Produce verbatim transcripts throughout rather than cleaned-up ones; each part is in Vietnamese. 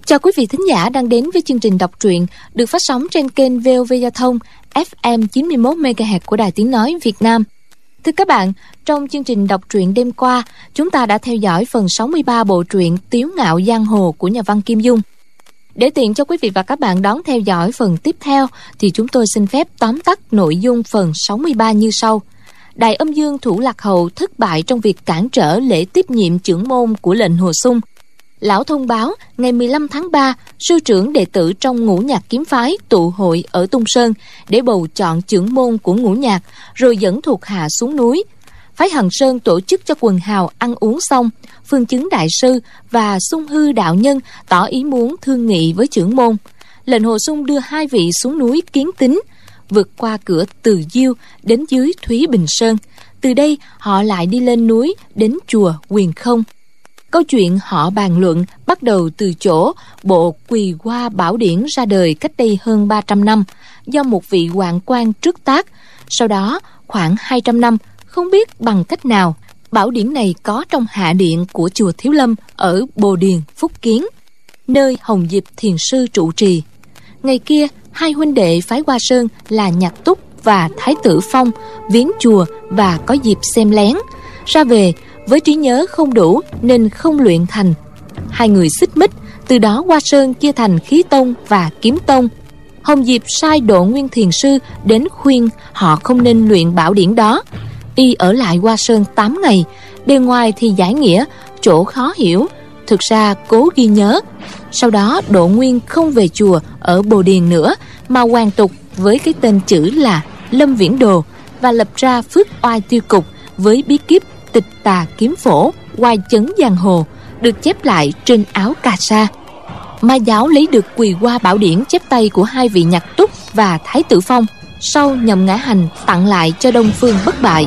Chào quý vị thính giả đang đến với chương trình đọc truyện được phát sóng trên kênh vê o vê Giao thông ép em chín mươi mốt mê ga héc của Đài Tiếng Nói Việt Nam. Thưa các bạn, trong chương trình đọc truyện đêm qua, chúng ta đã theo dõi phần sáu mươi ba bộ truyện Tiếu Ngạo Giang Hồ của nhà văn Kim Dung. Để tiện cho quý vị và các bạn đón theo dõi phần tiếp theo, thì chúng tôi xin phép tóm tắt nội dung phần sáu mươi ba như sau. Đại Âm Dương Thủ Lạc Hậu thất bại trong việc cản trở lễ tiếp nhiệm chưởng môn của lệnh Hồ Xung. Lão thông báo ngày mười lăm tháng ba, sư trưởng đệ tử trong Ngũ Nhạc kiếm phái tụ hội ở Tung Sơn để bầu chọn chưởng môn của Ngũ Nhạc, rồi dẫn thuộc hạ xuống núi. Phái Hằng Sơn tổ chức cho quần hào ăn uống xong, Phương Chứng đại sư và Xung Hư đạo nhân tỏ ý muốn thương nghị với chưởng môn. Lệnh Hồ Xung đưa hai vị xuống núi Kiến Tính, vượt qua cửa Từ Diêu đến dưới Thúy Bình Sơn. Từ đây họ lại đi lên núi đến chùa Quyền Không. Câu chuyện họ bàn luận bắt đầu từ chỗ bộ Quỳ Hoa Bảo Điển ra đời cách đây hơn ba trăm năm do một vị hoạn quan trước tác. Sau đó khoảng hai trăm năm, không biết bằng cách nào, bảo điển này có trong hạ điện của chùa Thiếu Lâm ở Bồ Điền, Phúc Kiến, nơi Hồng Diệp thiền sư trụ trì. Ngày kia, hai huynh đệ phái Hoa Sơn là Nhạc Túc và Thái Tử Phong viếng chùa và có dịp xem lén. Ra về với trí nhớ không đủ nên không luyện thành. Hai người xích mích, từ đó Hoa Sơn chia thành Khí Tông và Kiếm Tông. Hồng Diệp sai Độ Nguyên thiền sư đến khuyên họ không nên luyện bảo điển đó. Y ở lại Hoa Sơn tám ngày, bề ngoài thì giải nghĩa, chỗ khó hiểu, thực ra cố ghi nhớ. Sau đó Độ Nguyên không về chùa ở Bồ Điền nữa, mà hoàn tục với cái tên chữ là Lâm Viễn Đồ và lập ra Phước Oai Tiêu Cục với bí kíp Tịch Tà Kiếm Phổ, Oai Chấn Giang Hồ, được chép lại trên áo cà sa. Ma giáo lấy được Quỳ Hoa Bảo Điển chép tay của hai vị Nhạc Túc và Thái Tử Phong, sau nhầm ngã hành tặng lại cho Đông Phương Bất Bại.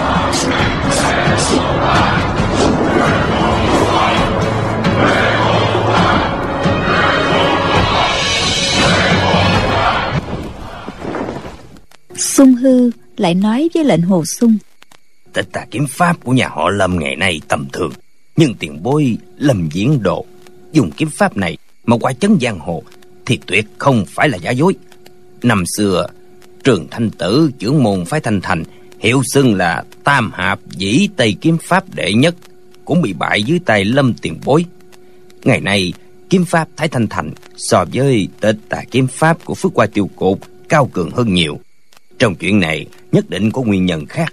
Xung Hư lại nói với lệnh Hồ Xung: Tịch Tà kiếm pháp của nhà họ Lâm ngày nay tầm thường, nhưng tiền bối Lâm Viễn Đồ dùng kiếm pháp này mà oai chấn giang hồ thì tuyệt không phải là giả dối. Năm xưa Trường Thanh Tử chưởng môn phái Thanh Thành, hiệu xưng là Tam Hạp Dĩ Tây kiếm pháp đệ nhất, cũng bị bại dưới tay Lâm tiền bối. Ngày nay kiếm pháp Thái Thanh Thành so với Tịch Tà kiếm pháp của Phước Oai Tiêu Cục cao cường hơn nhiều. Trong chuyện này nhất định có nguyên nhân khác.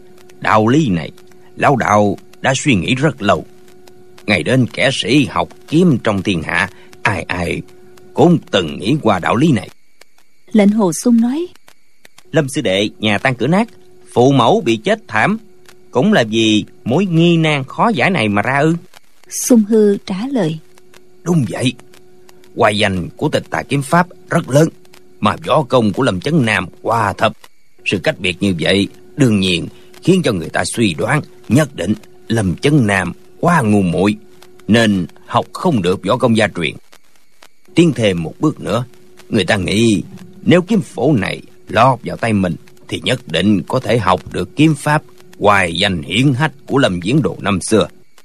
Đạo lý này lão đạo đã suy nghĩ rất lâu. Ngày đến kẻ sĩ học kiếm trong thiên hạ, ai ai cũng từng nghĩ qua đạo lý này. Lệnh Hồ Xung nói: Lâm sư đệ nhà tan cửa nát, phụ mẫu bị chết thảm, cũng là vì mối nghi nan khó giải này mà ra ư? Xung Hư trả lời: Đúng vậy. Hoài danh của Tịch Tà kiếm pháp rất lớn, mà võ công của Lâm Chấn Nam quá thấp. Sự cách biệt như vậy đương nhiên khiến cho người ta suy đoán nhất định Lâm Chấn Nam quá ngu muội nên học không được võ công gia truyền. Tiến thêm một bước nữa, người ta nghĩ nếu kiếm phổ này lọt vào tay mình thì nhất định có thể học được kiếm pháp hoài danh hiển hách của Lâm Viễn Đồ năm xưa.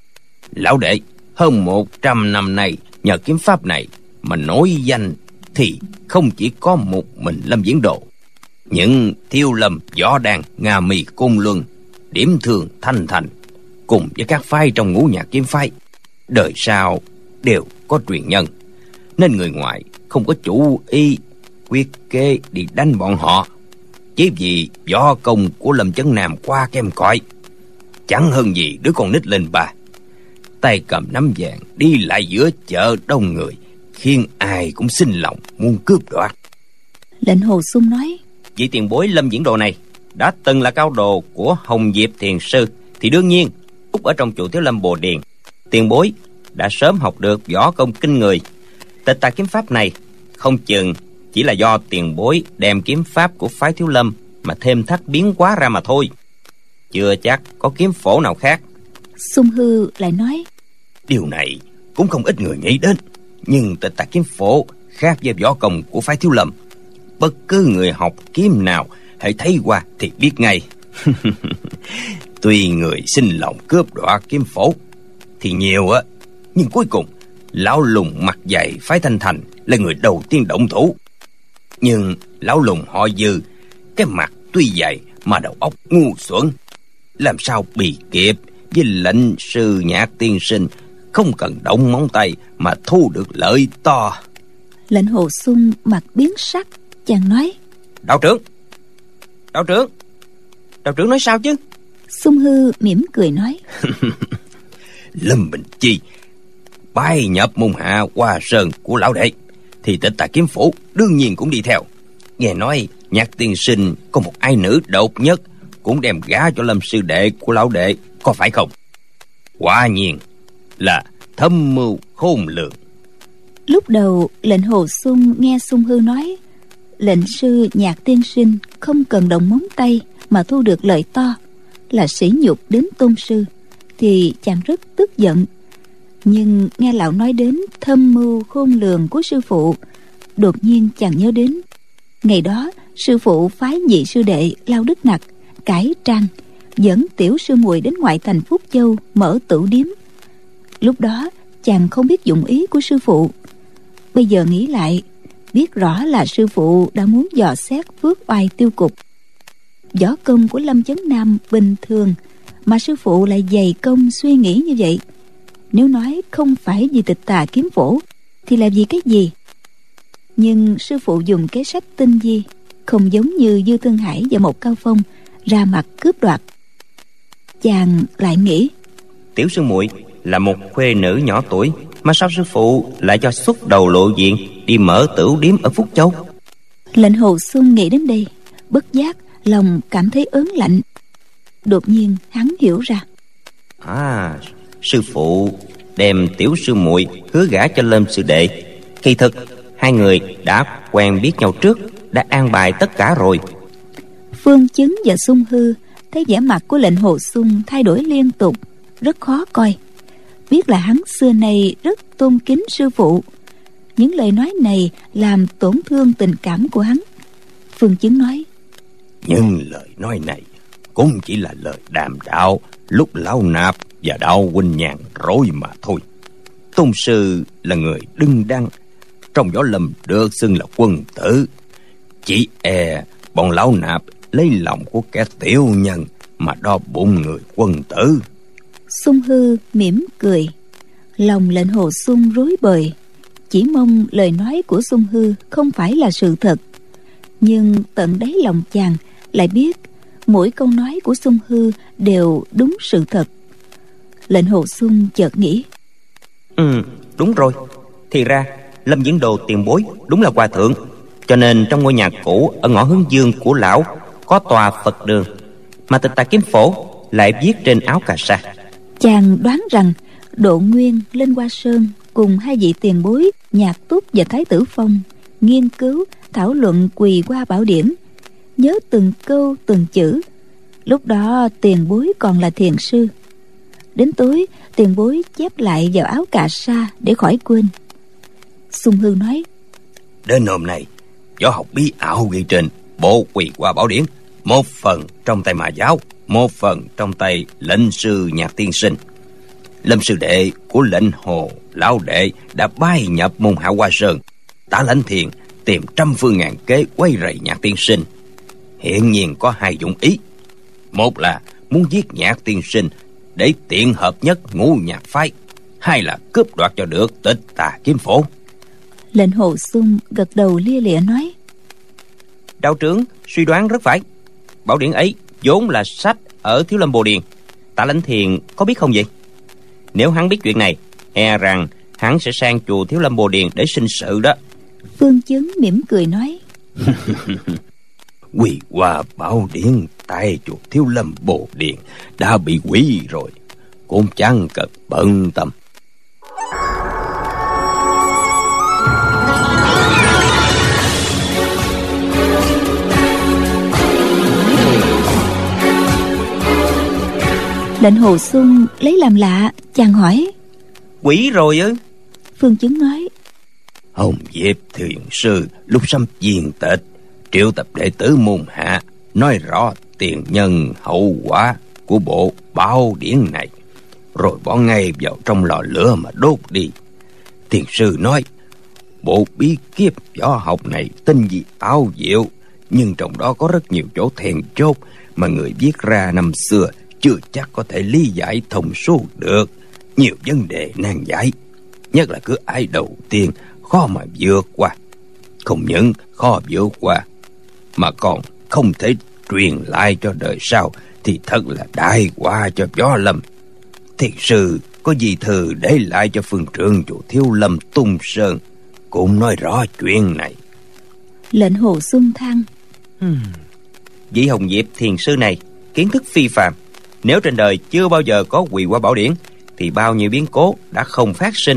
Lão đệ hơn một trăm năm nay nhờ kiếm pháp này mà nổi danh thì không chỉ có một mình Lâm Viễn Đồ. Những Thiêu Lâm, Võ Đàn, Nga Mi, Côn Luân, Điểm Thường, Thanh Thành cùng với các phái trong Ngũ Nhạc kiếm phái đời sau đều có truyền nhân, nên người ngoài không có chủ ý quyết kế đi đánh bọn họ. Chỉ vì võ công của Lâm Chấn Nam quá kém cỏi, chẳng hơn gì đứa con nít lên ba, tay cầm nắm vàng đi lại giữa chợ đông người, khiến ai cũng sinh lòng muốn cướp đoạt. Lệnh Hồ Xung nói: Vị tiền bối Lâm Viễn Đồ này đã từng là cao đồ của Hồng Diệp thiền sư, thì đương nhiên úc ở trong chùa Thiếu Lâm Bồ Điền, tiền bối đã sớm học được võ công kinh người. Tịch Tà kiếm pháp này không chừng chỉ là do tiền bối đem kiếm pháp của phái Thiếu Lâm mà thêm thắt biến hóa ra mà thôi, chưa chắc có kiếm phổ nào khác. Xung Hư lại nói: Điều này cũng không ít người nghĩ đến, nhưng Tịch Tà kiếm phổ khác với võ công của phái Thiếu Lâm. Bất cứ người học kiếm nào hãy thấy qua thì biết ngay. Tuy người sinh lòng cướp đoạt kiếm phổ thì nhiều á, nhưng cuối cùng lão lùng mặt dày phái Thanh Thành là người đầu tiên động thủ. Nhưng lão lùng họ Dư, cái mặt tuy dày mà đầu óc ngu xuẩn, làm sao bị kịp với lệnh sư Nhạc tiên sinh không cần động móng tay mà thu được lợi to. Lệnh Hồ Xuân mặt biến sắc, chàng nói: Đạo trưởng, đạo trưởng, đạo trưởng nói sao chứ? Xung Hư mỉm cười nói: Lâm Bình Chi bái nhập môn hạ Hoa Sơn của lão đệ, thì Tịch Tà Kiếm Phủ đương nhiên cũng đi theo. Nghe nói Nhạc tiên sinh có một ai nữ độc nhất cũng đem gả cho Lâm sư đệ của lão đệ, có phải không? Quả nhiên là thâm mưu khôn lường. Lúc đầu lệnh Hồ Xuân nghe Xung Hư nói lệnh sư Nhạc tiên sinh không cần động móng tay mà thu được lợi to, là sỉ nhục đến tôn sư, thì chàng rất tức giận. Nhưng nghe lão nói đến thâm mưu khôn lường của sư phụ, đột nhiên chàng nhớ đến ngày đó sư phụ phái nhị sư đệ Lao Đức Nặc cải trang dẫn tiểu sư muội đến ngoại thành Phúc Châu mở tửu điếm. Lúc đó chàng không biết dụng ý của sư phụ, bây giờ nghĩ lại biết rõ là sư phụ đã muốn dò xét phước oai tiêu cục. Võ công của Lâm Chấn Nam bình thường mà sư phụ lại dày công suy nghĩ như vậy. Nếu nói không phải vì Tịch Tà Kiếm Phổ thì là vì cái gì? Nhưng sư phụ dùng kế sách tinh vi, không giống như Dư Thương Hải và Một Cao Phong ra mặt cướp đoạt. Chàng lại nghĩ, tiểu sư muội là một khuê nữ nhỏ tuổi, mà sao sư phụ lại cho xuất đầu lộ diện đi mở tửu điếm ở Phúc Châu? Lệnh Hồ Xuân nghĩ đến đây, bất giác lòng cảm thấy ớn lạnh. Đột nhiên hắn hiểu ra, À, sư phụ đem tiểu sư muội hứa gả cho Lâm sư đệ. Kỳ thực hai người đã quen biết nhau trước, đã an bài tất cả rồi. Phương Chứng và Xung Hư thấy vẻ mặt của lệnh Hồ Xuân thay đổi liên tục, rất khó coi. Biết là hắn xưa nay rất tôn kính sư phụ, những lời nói này làm tổn thương tình cảm của hắn. Phương Chứng nói, nhưng lời nói này cũng chỉ là lời đàm đạo lúc Lão Nạp và Đạo huynh nhàn rỗi mà thôi. Tôn sư là người đương đăng, trong võ lâm được xưng là quân tử. Chỉ e bọn Lão Nạp lấy lòng của kẻ tiểu nhân mà đo bụng người quân tử. Xung Hư mỉm cười, lòng lệnh Hồ Xuân rối bời, chỉ mong lời nói của Xung Hư không phải là sự thật. Nhưng tận đáy lòng chàng lại biết mỗi câu nói của Xung Hư đều đúng sự thật. Lệnh Hồ Xuân chợt nghĩ, Ừ, đúng rồi. Thì ra Lâm Diễn Đồ tiền bối đúng là hòa thượng, cho nên trong ngôi nhà cũ ở ngõ Hướng Dương của lão có tòa Phật đường, mà Tịch Tà Kiếm Phổ lại viết trên áo cà sa. Chàng đoán rằng Độ Nguyên, Linh Hoa Sơn cùng hai vị tiền bối Nhạc Túc và Thái Tử Phong nghiên cứu thảo luận Quỳ Hoa Bảo Điển, nhớ từng câu từng chữ. Lúc đó tiền bối còn là thiền sư. Đến tối tiền bối chép lại vào áo cà sa để khỏi quên. Xung Hư nói, Đến hôm nay, võ học bí ảo ghi trên bộ Quỳ Hoa Bảo Điển, một phần trong tay mà giáo, một phần trong tay lệnh sư Nhạc tiên sinh. Lâm sư đệ của lệnh Hồ lão đệ đã bay nhập môn hạ Hoa Sơn. Tả Lãnh Thiền tìm trăm phương ngàn kế quay rầy Nhạc tiên sinh. Hiện nhiên có hai dụng ý: một là muốn giết Nhạc tiên sinh để tiện hợp nhất ngũ nhạc phái, hai là cướp đoạt cho được Tịch Tà Kiếm Phổ. lệnh Hồ Xuân gật đầu lia lịa nói, Đạo trưởng suy đoán rất phải. Bảo điển ấy vốn là sách ở Thiếu Lâm Bồ Điền. Tả Lãnh Thiền có biết không vậy? Nếu hắn biết chuyện này, e rằng hắn sẽ sang chùa Thiếu Lâm Bồ Điền để sinh sự đó. Phương Chứng mỉm cười nói, Quỳ Hoa Bảo Điển tại chùa Thiếu Lâm Bồ Điền đã bị hủy rồi, cũng chẳng cần bận tâm. lệnh Hồ Xuân lấy làm lạ, chàng hỏi, Quỷ rồi ư? Phương Chứng nói, Hồng Diệp thiền sư lúc xâm viên tịch triệu tập đệ tử môn hạ, nói rõ tiền nhân hậu quả của bộ Bảo Điển này, rồi bỏ ngay vào trong lò lửa mà đốt đi. Thiền sư nói, bộ bí kiếp võ học này tinh vi ảo diệu, nhưng trong đó có rất nhiều chỗ then chốt mà người viết ra năm xưa chưa chắc có thể lý giải thông suốt được. Nhiều vấn đề nan giải, nhất là cứ ai đầu tiên khó mà vượt qua. Không những khó vượt qua mà còn không thể truyền lại cho đời sau, thì thật là đại họa cho võ lâm. Thiền sư có gì thư để lại cho phương trượng chùa Thiếu Lâm Tung Sơn, cũng nói rõ chuyện này. Lệnh Hồ Xuân than, hmm. Vị Hồng Diệp thiền sư này kiến thức phi phàm. Nếu trên đời chưa bao giờ có Quỳ Hoa Bảo Điển thì bao nhiêu biến cố đã không phát sinh.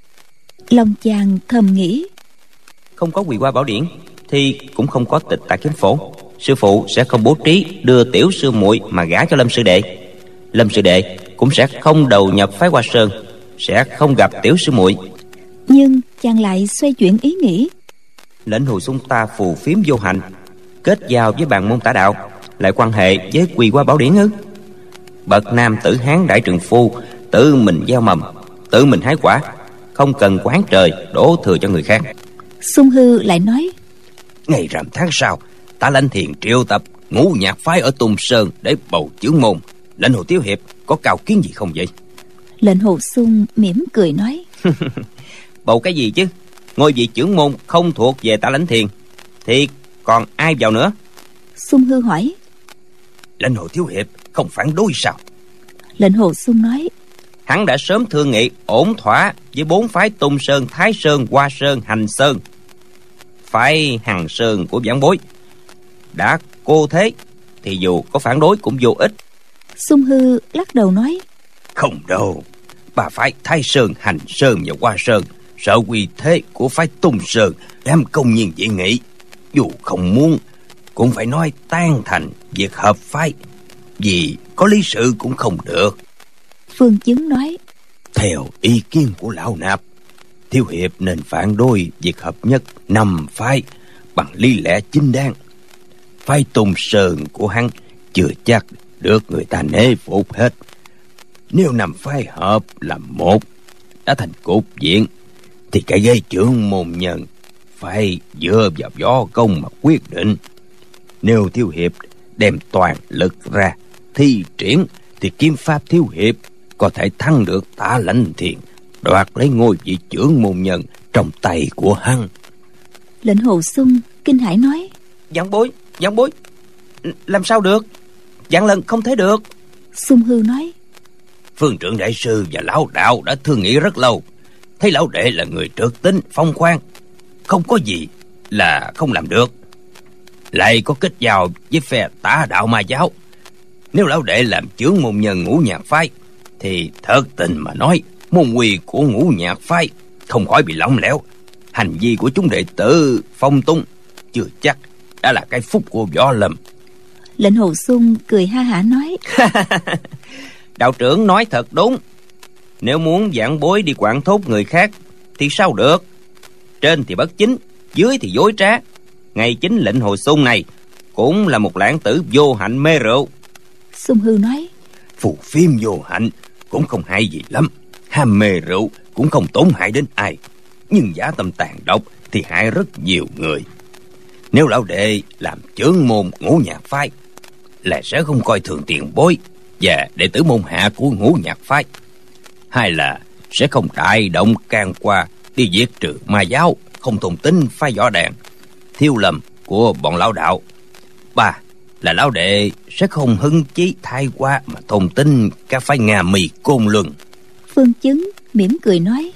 Long chàng thầm nghĩ, không có Quỳ Hoa Bảo Điển thì cũng không có Tịch Tà Kiếm Phổ. Sư phụ sẽ không bố trí đưa tiểu sư muội mà gả cho Lâm sư đệ. Lâm sư đệ cũng sẽ không đầu nhập phái Hoa Sơn, sẽ không gặp tiểu sư muội. Nhưng chàng lại xoay chuyển ý nghĩ. Lệnh Hồ Xuân ta phù phiếm vô hạnh, kết giao với bàn môn tả đạo, lại quan hệ với Quỳ Hoa Bảo Điển ư? Bậc nam tử Hán đại trượng phu, tự mình gieo mầm, tự mình hái quả, không cần quán trời đổ thừa cho người khác. Sung Hư lại nói, ngày rằm tháng sau, ta Lãnh Thiền triệu tập ngũ nhạc phái ở Tung Sơn để bầu chưởng môn. Lệnh Hồ Thiếu Hiệp có cao kiến gì không vậy? Lệnh Hồ Xuân mỉm cười nói, bầu cái gì chứ? Ngôi vị chưởng môn không thuộc về ta Lãnh Thiền thì còn ai vào nữa? Sung Hư hỏi, Lệnh Hồ Thiếu Hiệp không phản đối sao? Lệnh Hồ Xuân nói, hắn đã sớm thương nghị ổn thỏa với bốn phái Tung Sơn, Thái Sơn, Hoa Sơn, Hành Sơn. Phái Hằng Sơn của vãn bối đã cô thế thì dù có phản đối cũng vô ích. Sung Hư lắc đầu nói, không đâu, ba phái Thái Sơn, Hành Sơn và Hoa Sơn sợ quy thế của phái Tung Sơn dám công nhiên dị nghị, dù không muốn cũng phải nói tan thành việc hợp phái, vì có lý sự cũng không được. Phương Chứng nói, theo ý kiến của lão nạp, Thiếu Hiệp nên phản đối việc hợp nhất năm phái bằng lý lẽ chính đáng. Phái Tung Sơn của hắn chưa chắc được người ta nể phục hết. Nếu năm phái hợp làm một, đã thành cục diện, thì cái ghế trưởng môn nhân phải dựa vào võ công mà quyết định. Nếu Thiếu Hiệp đem toàn lực ra thi triển, thì kiếm pháp Thiếu Hiệp có thể thắng được ta Lãnh Thiền, đoạt lấy ngôi vị trưởng môn nhân trong tay của hắn. Lệnh Hồ Xuân kinh hãi nói, Vãn bối, vãn bối, làm sao được? Vạn lần không thể được. Sung Hư nói, Phương Trượng đại sư và lão đạo đã thương nghị rất lâu, thấy lão đệ là người trượt tính phong khoáng, không có gì là không làm được, lại có kết giao với phe Tả Đạo Ma Giáo. Nếu lão đệ làm chướng môn nhân ngũ nhạc phái, thì thật tình mà nói, môn quy của ngũ nhạc phái không khỏi bị lỏng lẻo. Hành vi của chúng đệ tử phong tung chưa chắc đã là cái phúc của võ lâm. Lệnh Hồ Xuân cười ha hả nói, đạo trưởng nói thật đúng. Nếu muốn vãn bối đi quản thúc người khác thì sao được? Trên thì bất chính, dưới thì dối trá. Ngay chính Lệnh Hồ Xuân này cũng là một lãng tử vô hạnh mê rượu. Sung Hư nói, Phù phiếm vô hạnh cũng không hại gì lắm, ham mê rượu cũng không tổn hại đến ai, nhưng dã tâm tàn độc thì hại rất nhiều người. Nếu lão đệ làm chướng môn ngũ nhạc phái, là sẽ không coi thường tiền bối và đệ tử môn hạ của ngũ nhạc phái, hay là sẽ không đại động can qua đi diệt trừ ma giáo, không thôn tính phái võ đàn Thiếu Lâm của bọn lão đạo. Ba là lão đệ sẽ không hưng chí thay qua mà thôn tính các phái Nga Mì Côn Luân. Phương Chứng mỉm cười nói,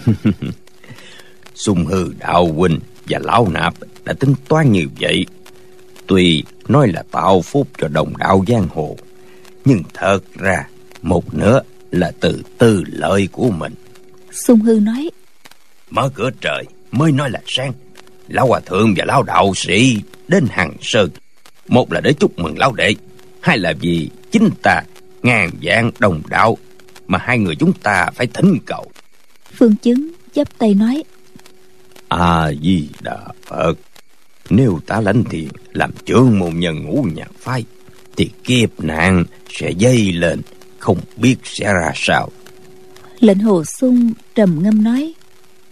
Sung Hư đạo huynh và lão nạp đã tính toán như vậy, tuy nói là tạo phúc cho đồng đạo giang hồ, nhưng thật ra một nửa là từ tư lợi của mình. Sung Hư nói, Mở cửa trời mới nói là sang. Lão hòa thượng và lão đạo sĩ đến Hằng Sơn, một là để chúc mừng lão đệ, hai là vì chính ta ngàn vạn đồng đạo mà hai người chúng ta phải thỉnh cầu. Phương Chứng chắp tay nói, A Di Đà Phật. Nếu ta Lãnh Thiền làm chướng môn nhân ngũ nhạc phái, thì kiếp nạn sẽ dây lên, không biết sẽ ra sao. Lệnh Hồ Xuân trầm ngâm nói,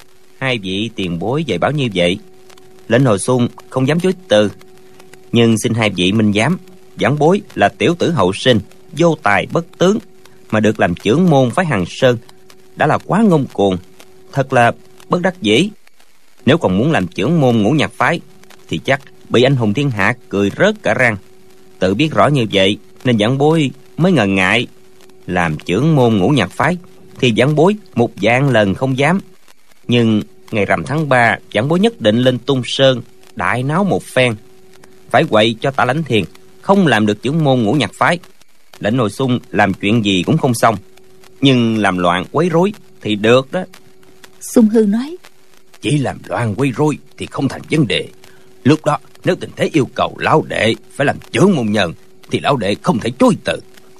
Hai vị tiền bối dạy bảo như vậy, Lệnh Hồ Xuân không dám chối từ. Nhưng xin hai vị minh giám, vãn bối là tiểu tử hậu sinh, vô tài bất tướng, mà được làm chưởng môn phái Hằng Sơn đã là quá ngông cuồng, thật là bất đắc dĩ. Nếu còn muốn làm chưởng môn Ngũ Nhạc phái thì chắc bị anh hùng thiên hạ cười rớt cả răng. Tự biết rõ như vậy nên vãn bối mới ngần ngại. Làm chưởng môn Ngũ Nhạc phái thì vãn bối một vạn lần không dám. Nhưng ngày rằm tháng ba, vãn bối nhất định lên Tung Sơn đại náo một phen, phải quậy cho Tả Lãnh Thiền không làm được chưởng môn Ngũ Nhạc phái. Lệnh Hồ Xuân làm chuyện gì cũng không xong, nhưng làm loạn quấy rối thì được đó. Xung Hư nói: Chỉ làm loạn quấy rối thì không thành vấn đề. Lúc đó nếu tình thế yêu cầu lão đệ phải làm chưởng môn nhân thì lão đệ không thể chối từ.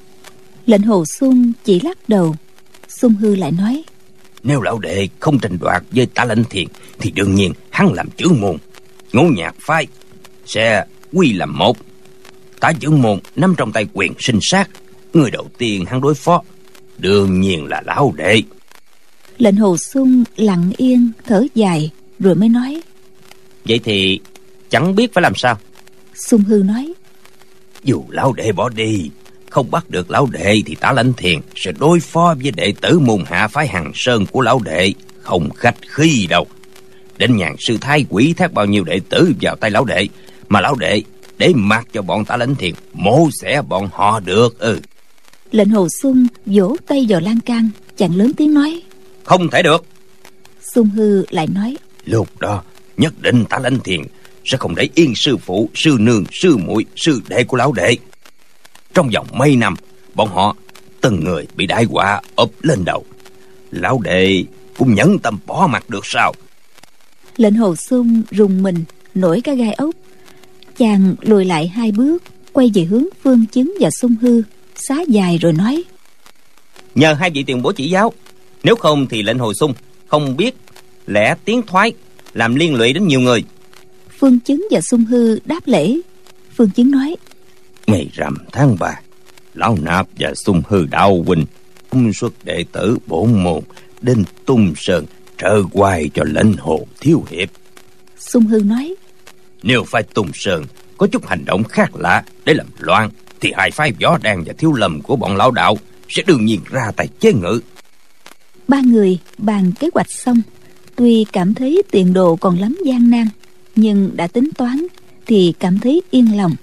Lệnh Hồ Xuân chỉ lắc đầu. Xung Hư lại nói: Nếu lão đệ không tranh đoạt với Tả Lãnh Thiền thì đương nhiên hắn làm chưởng môn Ngũ Nhạc phái sẽ quy làm một. Tả chưởng môn nắm trong tay quyền sinh sát, người đầu tiên hắn đối phó đương nhiên là lão đệ. Lệnh Hồ Xuân lặng yên thở dài rồi mới nói: Vậy thì chẳng biết phải làm sao. Xung Hư nói: Dù lão đệ bỏ đi, không bắt được lão đệ thì Tả Lãnh Thiền sẽ đối phó với đệ tử môn hạ phái Hằng Sơn của lão đệ, không khách khí đâu. Đến nhàn sư thái quỷ thác bao nhiêu đệ tử vào tay lão đệ, mà lão đệ để mặc cho bọn Tả Lãnh Thiền mổ xẻ bọn họ được ư? Ừ. Lệnh Hồ Xuân vỗ tay vào lan can, chàng lớn tiếng nói: Không thể được. Xung Hư lại nói: Lúc đó nhất định Tả Lãnh Thiền sẽ không để yên sư phụ, sư nương, sư muội, sư đệ của lão đệ. Trong vòng mấy năm, bọn họ từng người bị đại họa ập lên đầu. Lão đệ cũng nhẫn tâm bỏ mặt được sao? Lệnh Hồ Xuân rùng mình nổi cả gai ốc. Chàng lùi lại hai bước, quay về hướng Phương Chứng và Xung Hư, xá dài rồi nói: Nhờ hai vị tiền bối chỉ giáo, nếu không thì Lệnh Hồ Xuân không biết lẽ tiến thoái, làm liên lụy đến nhiều người. Phương Chứng và Xung Hư đáp lễ. Phương Chứng nói: Ngày rằm tháng ba, lão Nạp và Xung Hư đạo huynh cung xuất đệ tử bổn môn đến Tung Sơn trợ quay cho Lệnh Hồ thiếu hiệp. Xung Hư nói: Nếu phái Tung Sơn có chút hành động khác lạ để làm loạn thì hai phái Võ Đan và Thiếu Lâm của bọn lão đạo sẽ đương nhiên ra tay chế ngự. Ba người bàn kế hoạch xong, tuy cảm thấy tiền đồ còn lắm gian nan, nhưng đã tính toán thì cảm thấy yên lòng.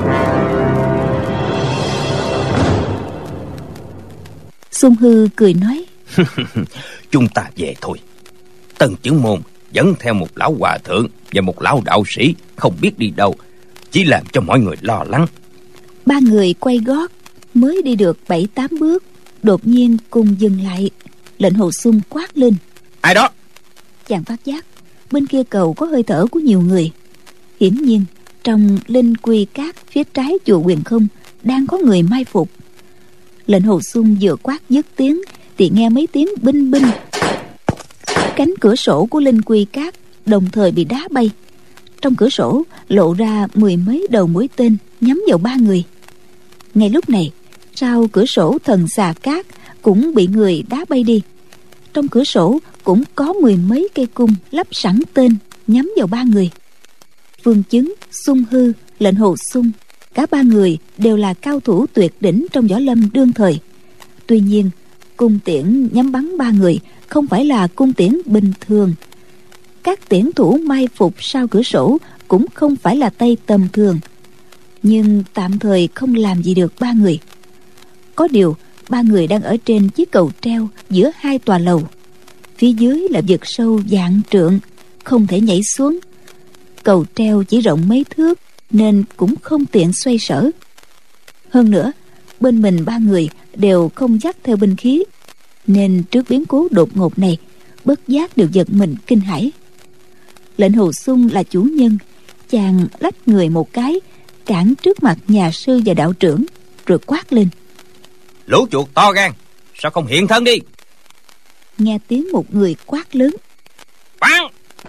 Xung Hư cười nói: Chúng ta về thôi. Tân chưởng môn dẫn theo một lão hòa thượng và một lão đạo sĩ không biết đi đâu, chỉ làm cho mọi người lo lắng. Ba người quay gót mới đi được bảy tám bước, đột nhiên cùng dừng lại. Lệnh Hồ Xuân quát lên: Ai đó? Chàng phát giác bên kia cầu có hơi thở của nhiều người. Hiển nhiên trong Linh Quy Cát phía trái chùa Huyền Không đang có người mai phục. Lệnh Hồ Xuân vừa quát dứt tiếng thì nghe mấy tiếng binh binh. Cánh cửa sổ của Linh Quy Cát đồng thời bị đá bay. Trong cửa sổ lộ ra mười mấy đầu mũi tên nhắm vào ba người. Ngay lúc này, sau cửa sổ Thần Xà Cát cũng bị người đá bay đi. Trong cửa sổ cũng có mười mấy cây cung lắp sẵn tên nhắm vào ba người. Phương Chứng, Xung Hư, Lệnh Hồ Xuân, cả ba người đều là cao thủ tuyệt đỉnh trong võ lâm đương thời. Tuy nhiên, cung tiễn nhắm bắn ba người không phải là cung tiễn bình thường. Các tiễn thủ mai phục sau cửa sổ cũng không phải là tay tầm thường, nhưng tạm thời không làm gì được ba người. Có điều ba người đang ở trên chiếc cầu treo giữa hai tòa lầu. Phía dưới là vực sâu vạn trượng, không thể nhảy xuống. Cầu treo chỉ rộng mấy thước nên cũng không tiện xoay sở. Hơn nữa, bên mình ba người đều không dắt theo binh khí, nên trước biến cố đột ngột này, bất giác đều giật mình kinh hãi. Lệnh Hồ Xuân là chủ nhân, chàng lách người một cái, cản trước mặt nhà sư và đạo trưởng, rồi quát lên: Lũ chuột to gan, sao không hiện thân đi? Nghe tiếng một người quát lớn, bắn!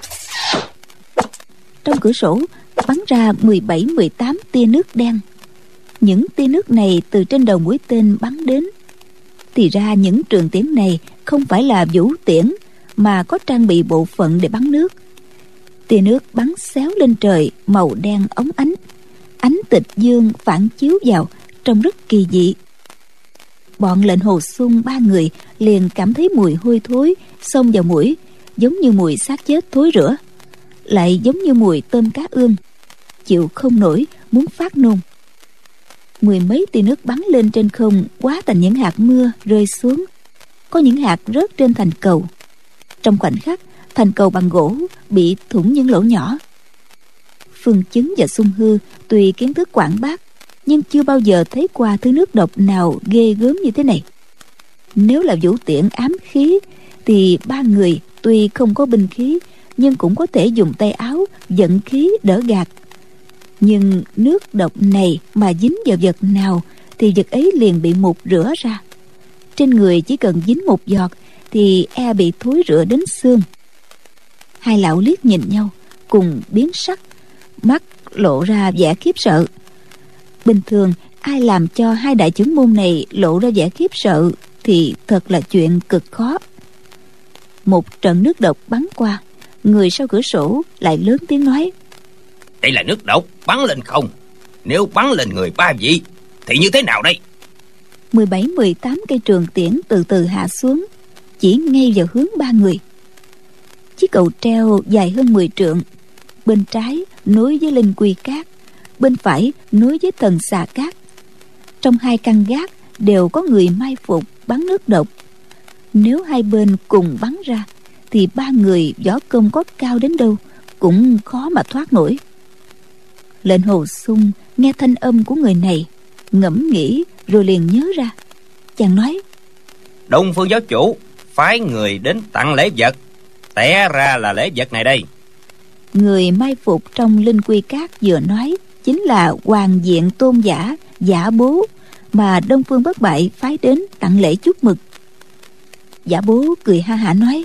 Trong cửa sổ bắn ra mười bảy mười tám tia nước đen. Những tia nước này từ trên đầu mũi tên bắn đến. Thì ra những trường tiễn này không phải là vũ tiễn, mà có trang bị bộ phận để bắn nước. Tia nước bắn xéo lên trời, màu đen óng ánh, ánh tịch dương phản chiếu vào, trông rất kỳ dị. Bọn lệnh Hồ Xung ba người liền cảm thấy mùi hôi thối xông vào mũi, giống như mùi xác chết thối rữa, lại giống như mùi tôm cá ương, chịu không nổi, muốn phát nôn. Mười mấy tia nước bắn lên trên không, hóa thành những hạt mưa rơi xuống. Có những hạt rớt trên thành cầu. Trong khoảnh khắc, thành cầu bằng gỗ bị thủng những lỗ nhỏ. Phương Chứng và Xung Hư tuy kiến thức quảng bác, nhưng chưa bao giờ thấy qua thứ nước độc nào ghê gớm như thế này. Nếu là vũ tiễn ám khí thì ba người tuy không có binh khí, nhưng cũng có thể dùng tay áo dẫn khí đỡ gạt. Nhưng nước độc này mà dính vào vật nào thì vật ấy liền bị mục rửa ra. Trên người chỉ cần dính một giọt thì e bị thối rữa đến xương. Hai lão liếc nhìn nhau, cùng biến sắc, mắt lộ ra vẻ khiếp sợ. Bình thường ai làm cho hai đại trưởng môn này lộ ra vẻ khiếp sợ thì thật là chuyện cực khó. Một trận nước độc bắn qua, người sau cửa sổ lại lớn tiếng nói: Đây là nước độc bắn lên không. Nếu bắn lên người ba vị thì như thế nào đây? Mười bảy mười tám cây trường tiễn từ từ hạ xuống, chỉ ngay vào hướng ba người. Chiếc cầu treo dài hơn mười trượng, bên trái nối với Linh Quy Cát, bên phải nối với Thần Xà Cát. Trong hai căn gác đều có người mai phục bắn nước độc. Nếu hai bên cùng bắn ra thì ba người võ công có cao đến đâu cũng khó mà thoát nổi. Lệnh Hồ Xung nghe thanh âm của người này, ngẫm nghĩ rồi liền nhớ ra. Chàng nói: Đông Phương giáo chủ phái người đến tặng lễ vật, té ra là lễ vật này đây. Người mai phục trong Linh Quy Cát vừa nói chính là Hoàng Diện Tôn giả Giả Bố mà Đông Phương Bất Bại phái đến tặng lễ chúc mừng. Giả Bố cười ha hả nói: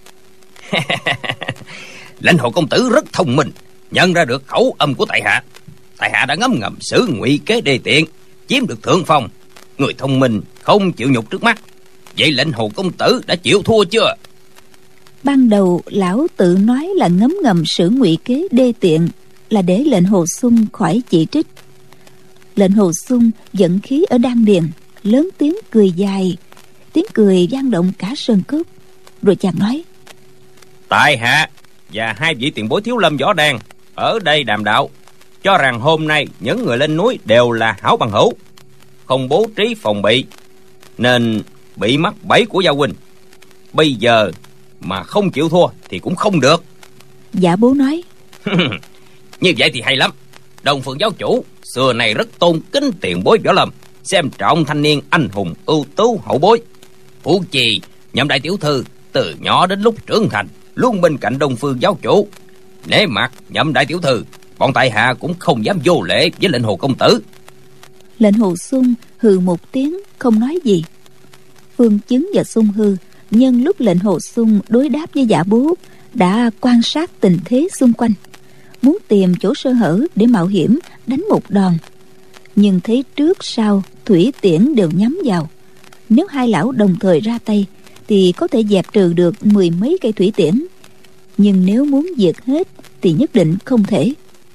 Lãnh Hồ công tử rất thông minh, nhận ra được khẩu âm của tại hạ. Tại hạ đã ngấm ngầm xử ngụy kế đê tiện, chiếm được thượng phong. Người thông minh không chịu nhục trước mắt. Vậy Lãnh Hồ công tử đã chịu thua chưa? Ban đầu lão tự nói là ngấm ngầm xử ngụy kế đê tiện là để Lệnh Hồ Xung khỏi chỉ trích. Lệnh Hồ Xung dẫn khí ở đan điền, lớn tiếng cười dài, tiếng cười vang động cả sơn cốc. Rồi chàng nói: Tại hạ và hai vị tiền bối Thiếu Lâm Võ Đan ở đây đàm đạo, cho rằng hôm nay những người lên núi đều là hảo bằng hữu, không bố trí phòng bị, nên bị mắc bẫy của gia huynh. Bây giờ mà không chịu thua thì cũng không được. Giả Bố nói: Như vậy thì hay lắm. Đông Phương giáo chủ xưa này rất tôn kính tiền bối võ lâm, xem trọng thanh niên anh hùng ưu tú hậu bối. Huống chi Nhậm đại tiểu thư từ nhỏ đến lúc trưởng thành luôn bên cạnh Đông Phương giáo chủ. Nể mặt Nhậm đại tiểu thư, bọn tại hạ cũng không dám vô lễ với Lệnh Hồ công tử. Lệnh Hồ Xung hừ một tiếng không nói gì. Phương Chứng và Xung Hư nhân lúc Lệnh Hồ Xung đối đáp với Giả Bố đã quan sát tình thế xung quanh, muốn tìm chỗ sơ hở để mạo hiểm đánh một đòn. Nhưng thấy trước sau thủy tiễn đều nhắm vào. Nếu hai lão đồng thời ra tay thì có thể dẹp trừ được mười mấy cây thủy tiễn, nhưng nếu muốn diệt hết thì nhất định không thể.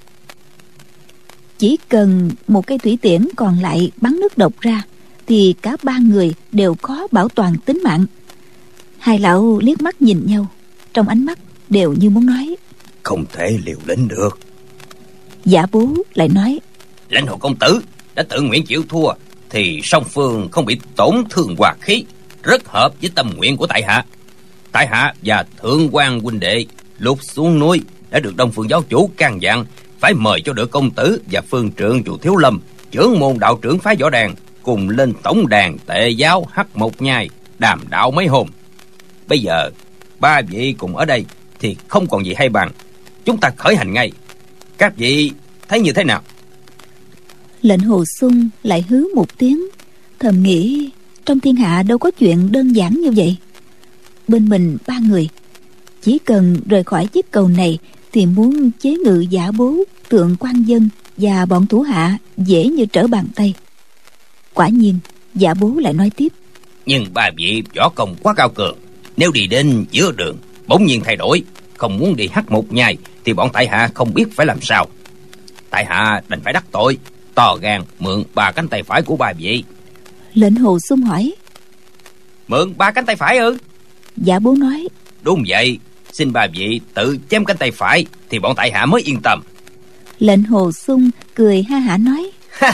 Chỉ cần một cây thủy tiễn còn lại bắn nước độc ra thì cả ba người đều có bảo toàn tính mạng. Hai lão liếc mắt nhìn nhau, trong ánh mắt đều như muốn nói: Không thể liều lĩnh được. Giả Bố lại nói: Lãnh Hồ công tử đã tự nguyện chịu thua thì song phương không bị tổn thương hòa khí, rất hợp với tâm nguyện của tại hạ. Tại hạ và Thượng quan huynh đệ lúc xuống núi đã được Đông Phương giáo chủ can dặn phải mời cho được công tử và phương trượng chủ Thiếu Lâm, trưởng môn đạo trưởng phái Võ Đàn cùng lên tổng đàn Tệ giáo Hắc Một Nhai đàm đạo mấy hôm. Bây giờ ba vị cùng ở đây thì không còn gì hay bằng, chúng ta khởi hành ngay. Các vị thấy như thế nào? Lệnh Hồ Xung lại hứ một tiếng, thầm nghĩ trong thiên hạ đâu có chuyện đơn giản như vậy. Bên mình ba người, chỉ cần rời khỏi chiếc cầu này thì muốn chế ngự Giả Bố, Thượng quan Dân và bọn thủ hạ dễ như trở bàn tay. Quả nhiên Giả Bố lại nói tiếp: Nhưng ba vị võ công quá cao cường, nếu đi đến giữa đường bỗng nhiên thay đổi, không muốn đi Hắc Một Nhai, thì bọn tại hạ không biết phải làm sao. Tại hạ đành phải đắc tội, to gan mượn ba cánh tay phải của ba vị. Lệnh Hồ Xung hỏi: Mượn ba cánh tay phải ư? Giả Bố nói: Đúng vậy, xin ba vị tự chém cánh tay phải thì bọn tại hạ mới yên tâm. Lệnh Hồ Xung cười ha hả nói: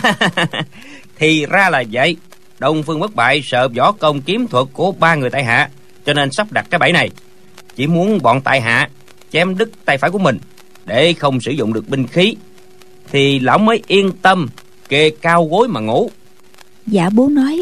Thì ra là vậy. Đông Phương Bất Bại sợ võ công kiếm thuật của ba người tại hạ, cho nên sắp đặt cái bẫy này, chỉ muốn bọn tại hạ chém đứt tay phải của mình để không sử dụng được binh khí, thì lão mới yên tâm kê cao gối mà ngủ. Giả Bố nói: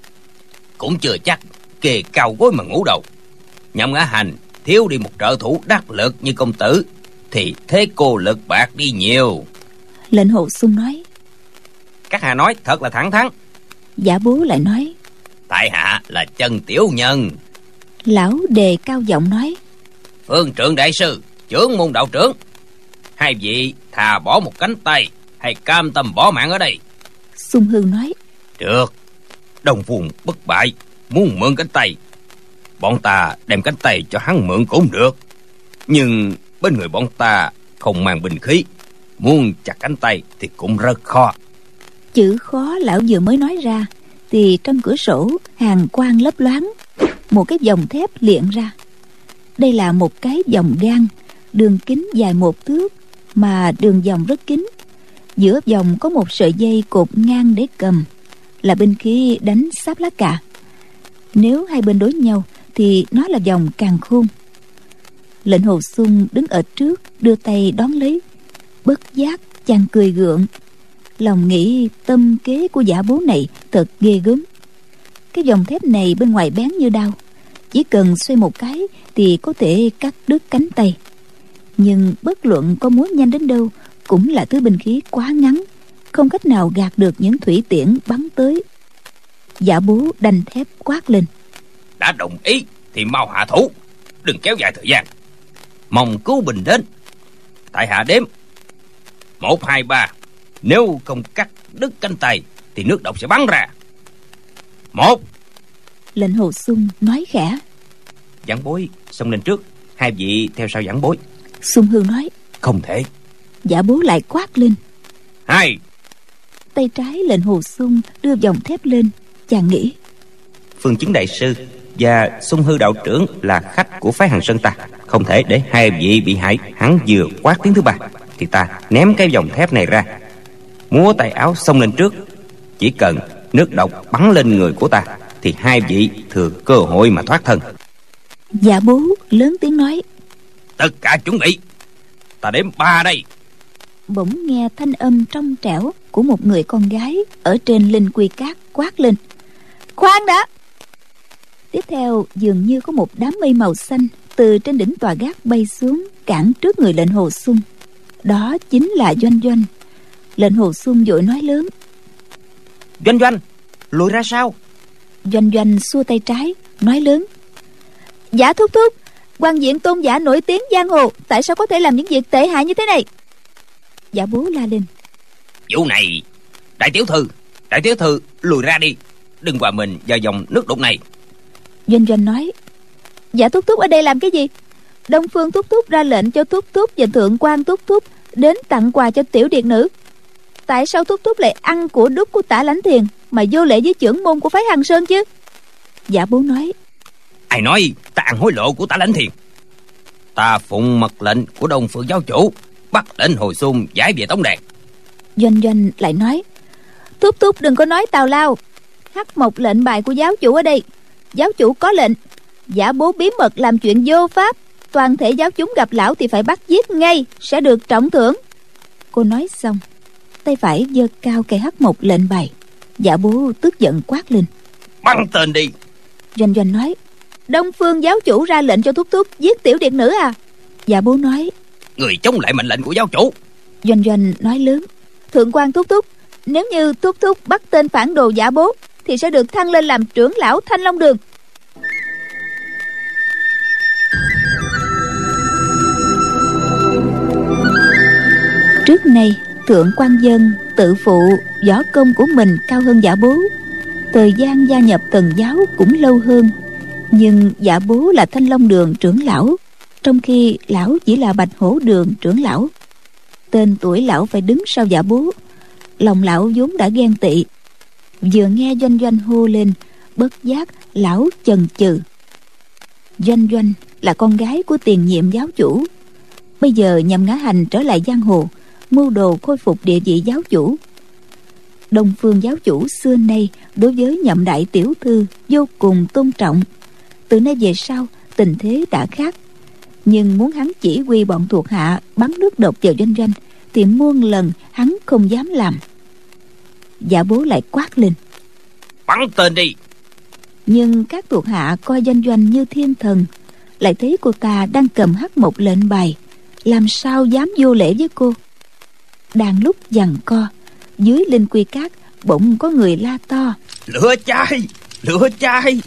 Cũng chưa chắc kê cao gối mà ngủ đâu. Nhậm Ngã Hành thiếu đi một trợ thủ đắc lực như công tử thì thế cô lực bạc đi nhiều. Lệnh Hồ Xung nói: Các hạ nói thật là thẳng thắn. Giả Bố lại nói: Tại hạ là chân tiểu nhân. Lão đề cao giọng nói: Phương Trượng đại sư, trưởng môn đạo trưởng, hai vị thà bỏ một cánh tay hay cam tâm bỏ mạng ở đây? Xung Hư nói: Được. Đông Phương Bất Bại muốn mượn cánh tay, bọn ta đem cánh tay cho hắn mượn cũng được, nhưng bên người bọn ta không mang binh khí, muốn chặt cánh tay thì cũng rất khó. Chữ khó lão vừa mới nói ra thì trong cửa sổ hàn quang lấp loáng, một cái vòng thép liệng ra. Đây là một cái vòng gan, đường kính dài một thước mà đường vòng rất kín. Giữa vòng có một sợi dây cột ngang để cầm, là binh khí đánh sáp lá cà. Nếu hai bên đối nhau thì nó là vòng càn khôn. Lệnh Hồ Xung đứng ở trước đưa tay đón lấy, bất giác chàng cười gượng, lòng nghĩ tâm kế của Giả Bố này thật ghê gớm. Cái vòng thép này bên ngoài bén như đao, chỉ cần xoay một cái thì có thể cắt đứt cánh tay. Nhưng bất luận có múa nhanh đến đâu cũng là thứ binh khí quá ngắn, không cách nào gạt được những thủy tiễn bắn tới. Giả Bố đanh thép quát lên: Đã đồng ý thì mau hạ thủ, đừng kéo dài thời gian. Mong cứu bình đến. Tại hạ đếm một hai ba, nếu không cắt đứt cánh tay thì nước độc sẽ bắn ra. Một. Lệnh Hồ Xung nói khẽ: Giảng bối xông lên trước, hai vị theo sau giảng bối. Xung Hư nói: Không thể. Giả Bố lại quát lên: Hai. Tay trái Lệnh Hồ Xung đưa vòng thép lên, chàng nghĩ: Phương Chứng đại sư và Xung Hư đạo trưởng là khách của phái Hằng Sơn ta, không thể để hai vị bị hại. Hắn vừa quát tiếng thứ ba thì ta ném cái vòng thép này ra, múa tay áo xông lên trước. Chỉ cần nước độc bắn lên người của ta thì hai vị thừa cơ hội mà thoát thân. Giả Bố lớn tiếng nói: Tất cả chuẩn bị, ta đếm ba đây. Bỗng nghe thanh âm trong trẻo của một người con gái ở trên linh quy cát quát lên: Khoan đã! Tiếp theo dường như có một đám mây màu xanh từ trên đỉnh tòa gác bay xuống, cản trước người Lệnh Hồ Xung. Đó chính là Doanh Doanh. Lệnh Hồ Xung vội nói lớn: Doanh Doanh, lùi ra sau. Doanh Doanh xua tay trái nói lớn: Giả thúc thúc, quan diện tôn giả nổi tiếng giang hồ, tại sao có thể làm những việc tệ hại như thế này? Giả Bố la lên: Vụ này, đại tiểu thư, đại tiểu thư lùi ra đi, đừng hòa mình vào dòng nước đục này. Doanh Doanh nói: Giả thúc thúc ở đây làm cái gì? Đông Phương thúc thúc ra lệnh cho thúc thúc và thượng quan thúc thúc đến tặng quà cho tiểu điệt nữ. Tại sao thúc thúc lại ăn của đúc của Tả Lãnh Thiền mà vô lễ với trưởng môn của phái Hằng Sơn chứ? Giả Bố nói: Ai nói ta ăn hối lộ của Tả Lãnh Thiền? Ta phụng mật lệnh của Đông Phương giáo chủ, bắt Lệnh Hồ Xung giải về Tống Đàn. Doanh Doanh lại nói: Thúc thúc đừng có nói tào lao. Hắc Mộc lệnh bài của giáo chủ ở đây. Giáo chủ có lệnh, Giả Bố bí mật làm chuyện vô pháp, toàn thể giáo chúng gặp lão thì phải bắt giết ngay, sẽ được trọng thưởng. Cô nói xong, tay phải giơ cao cây Hắc Mộc lệnh bài. Giả Bố tức giận quát lên: Bắn tên đi! Doanh Doanh nói: Đông Phương giáo chủ ra lệnh cho thúc thúc giết tiểu điệt nữ à? Giả Bố nói: Người chống lại mệnh lệnh của giáo chủ. Doanh Doanh nói lớn: Thượng quan thúc thúc, nếu như thúc thúc bắt tên phản đồ Giả Bố thì sẽ được thăng lên làm trưởng lão Thanh Long Đường. Trước nay Thượng quan Dân tự phụ võ công của mình cao hơn Giả Bố, thời gian gia nhập Thần giáo cũng lâu hơn, nhưng Giả Bố là Thanh Long Đường trưởng lão, trong khi lão chỉ là Bạch Hổ Đường trưởng lão. Tên tuổi lão phải đứng sau Giả Bố. Lòng lão vốn đã ghen tị, vừa nghe Doanh Doanh hô lên, bất giác lão chần chừ. Doanh Doanh là con gái của tiền nhiệm giáo chủ, bây giờ nhằm ngã hành trở lại giang hồ, mưu đồ khôi phục địa vị giáo chủ. Đông Phương giáo chủ xưa nay đối với Nhậm đại tiểu thư vô cùng tôn trọng. Từ nay về sau tình thế đã khác, nhưng muốn hắn chỉ huy bọn thuộc hạ bắn nước độc vào Doanh Doanh thì muôn lần hắn không dám làm. Giả Bố lại quát lên: Bắn tên đi! Nhưng các thuộc hạ coi Doanh Doanh như thiên thần, lại thấy cô ta đang cầm hắc một lệnh bài, làm sao dám vô lễ với cô. Đang lúc giằng co, dưới linh quy cát bỗng có người la to: Lửa cháy! Lửa cháy!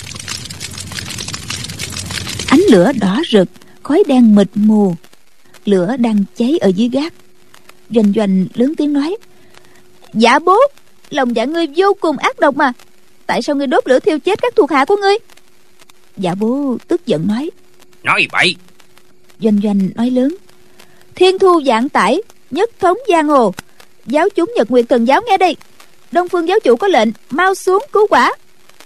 Ánh lửa đỏ rực, khói đen mịt mù, lửa đang cháy ở dưới gác. Doanh Doanh lớn tiếng nói: Giả Bố, lòng dạ ngươi vô cùng ác độc mà, tại sao ngươi đốt lửa thiêu chết các thuộc hạ của ngươi? Giả Bố tức giận nói: Nói bậy! Doanh Doanh nói lớn: Thiên thu vạn tải, nhất thống giang hồ, giáo chúng Nhật Nguyệt Thần giáo nghe đây, Đông Phương giáo chủ có lệnh, mau xuống cứu quả.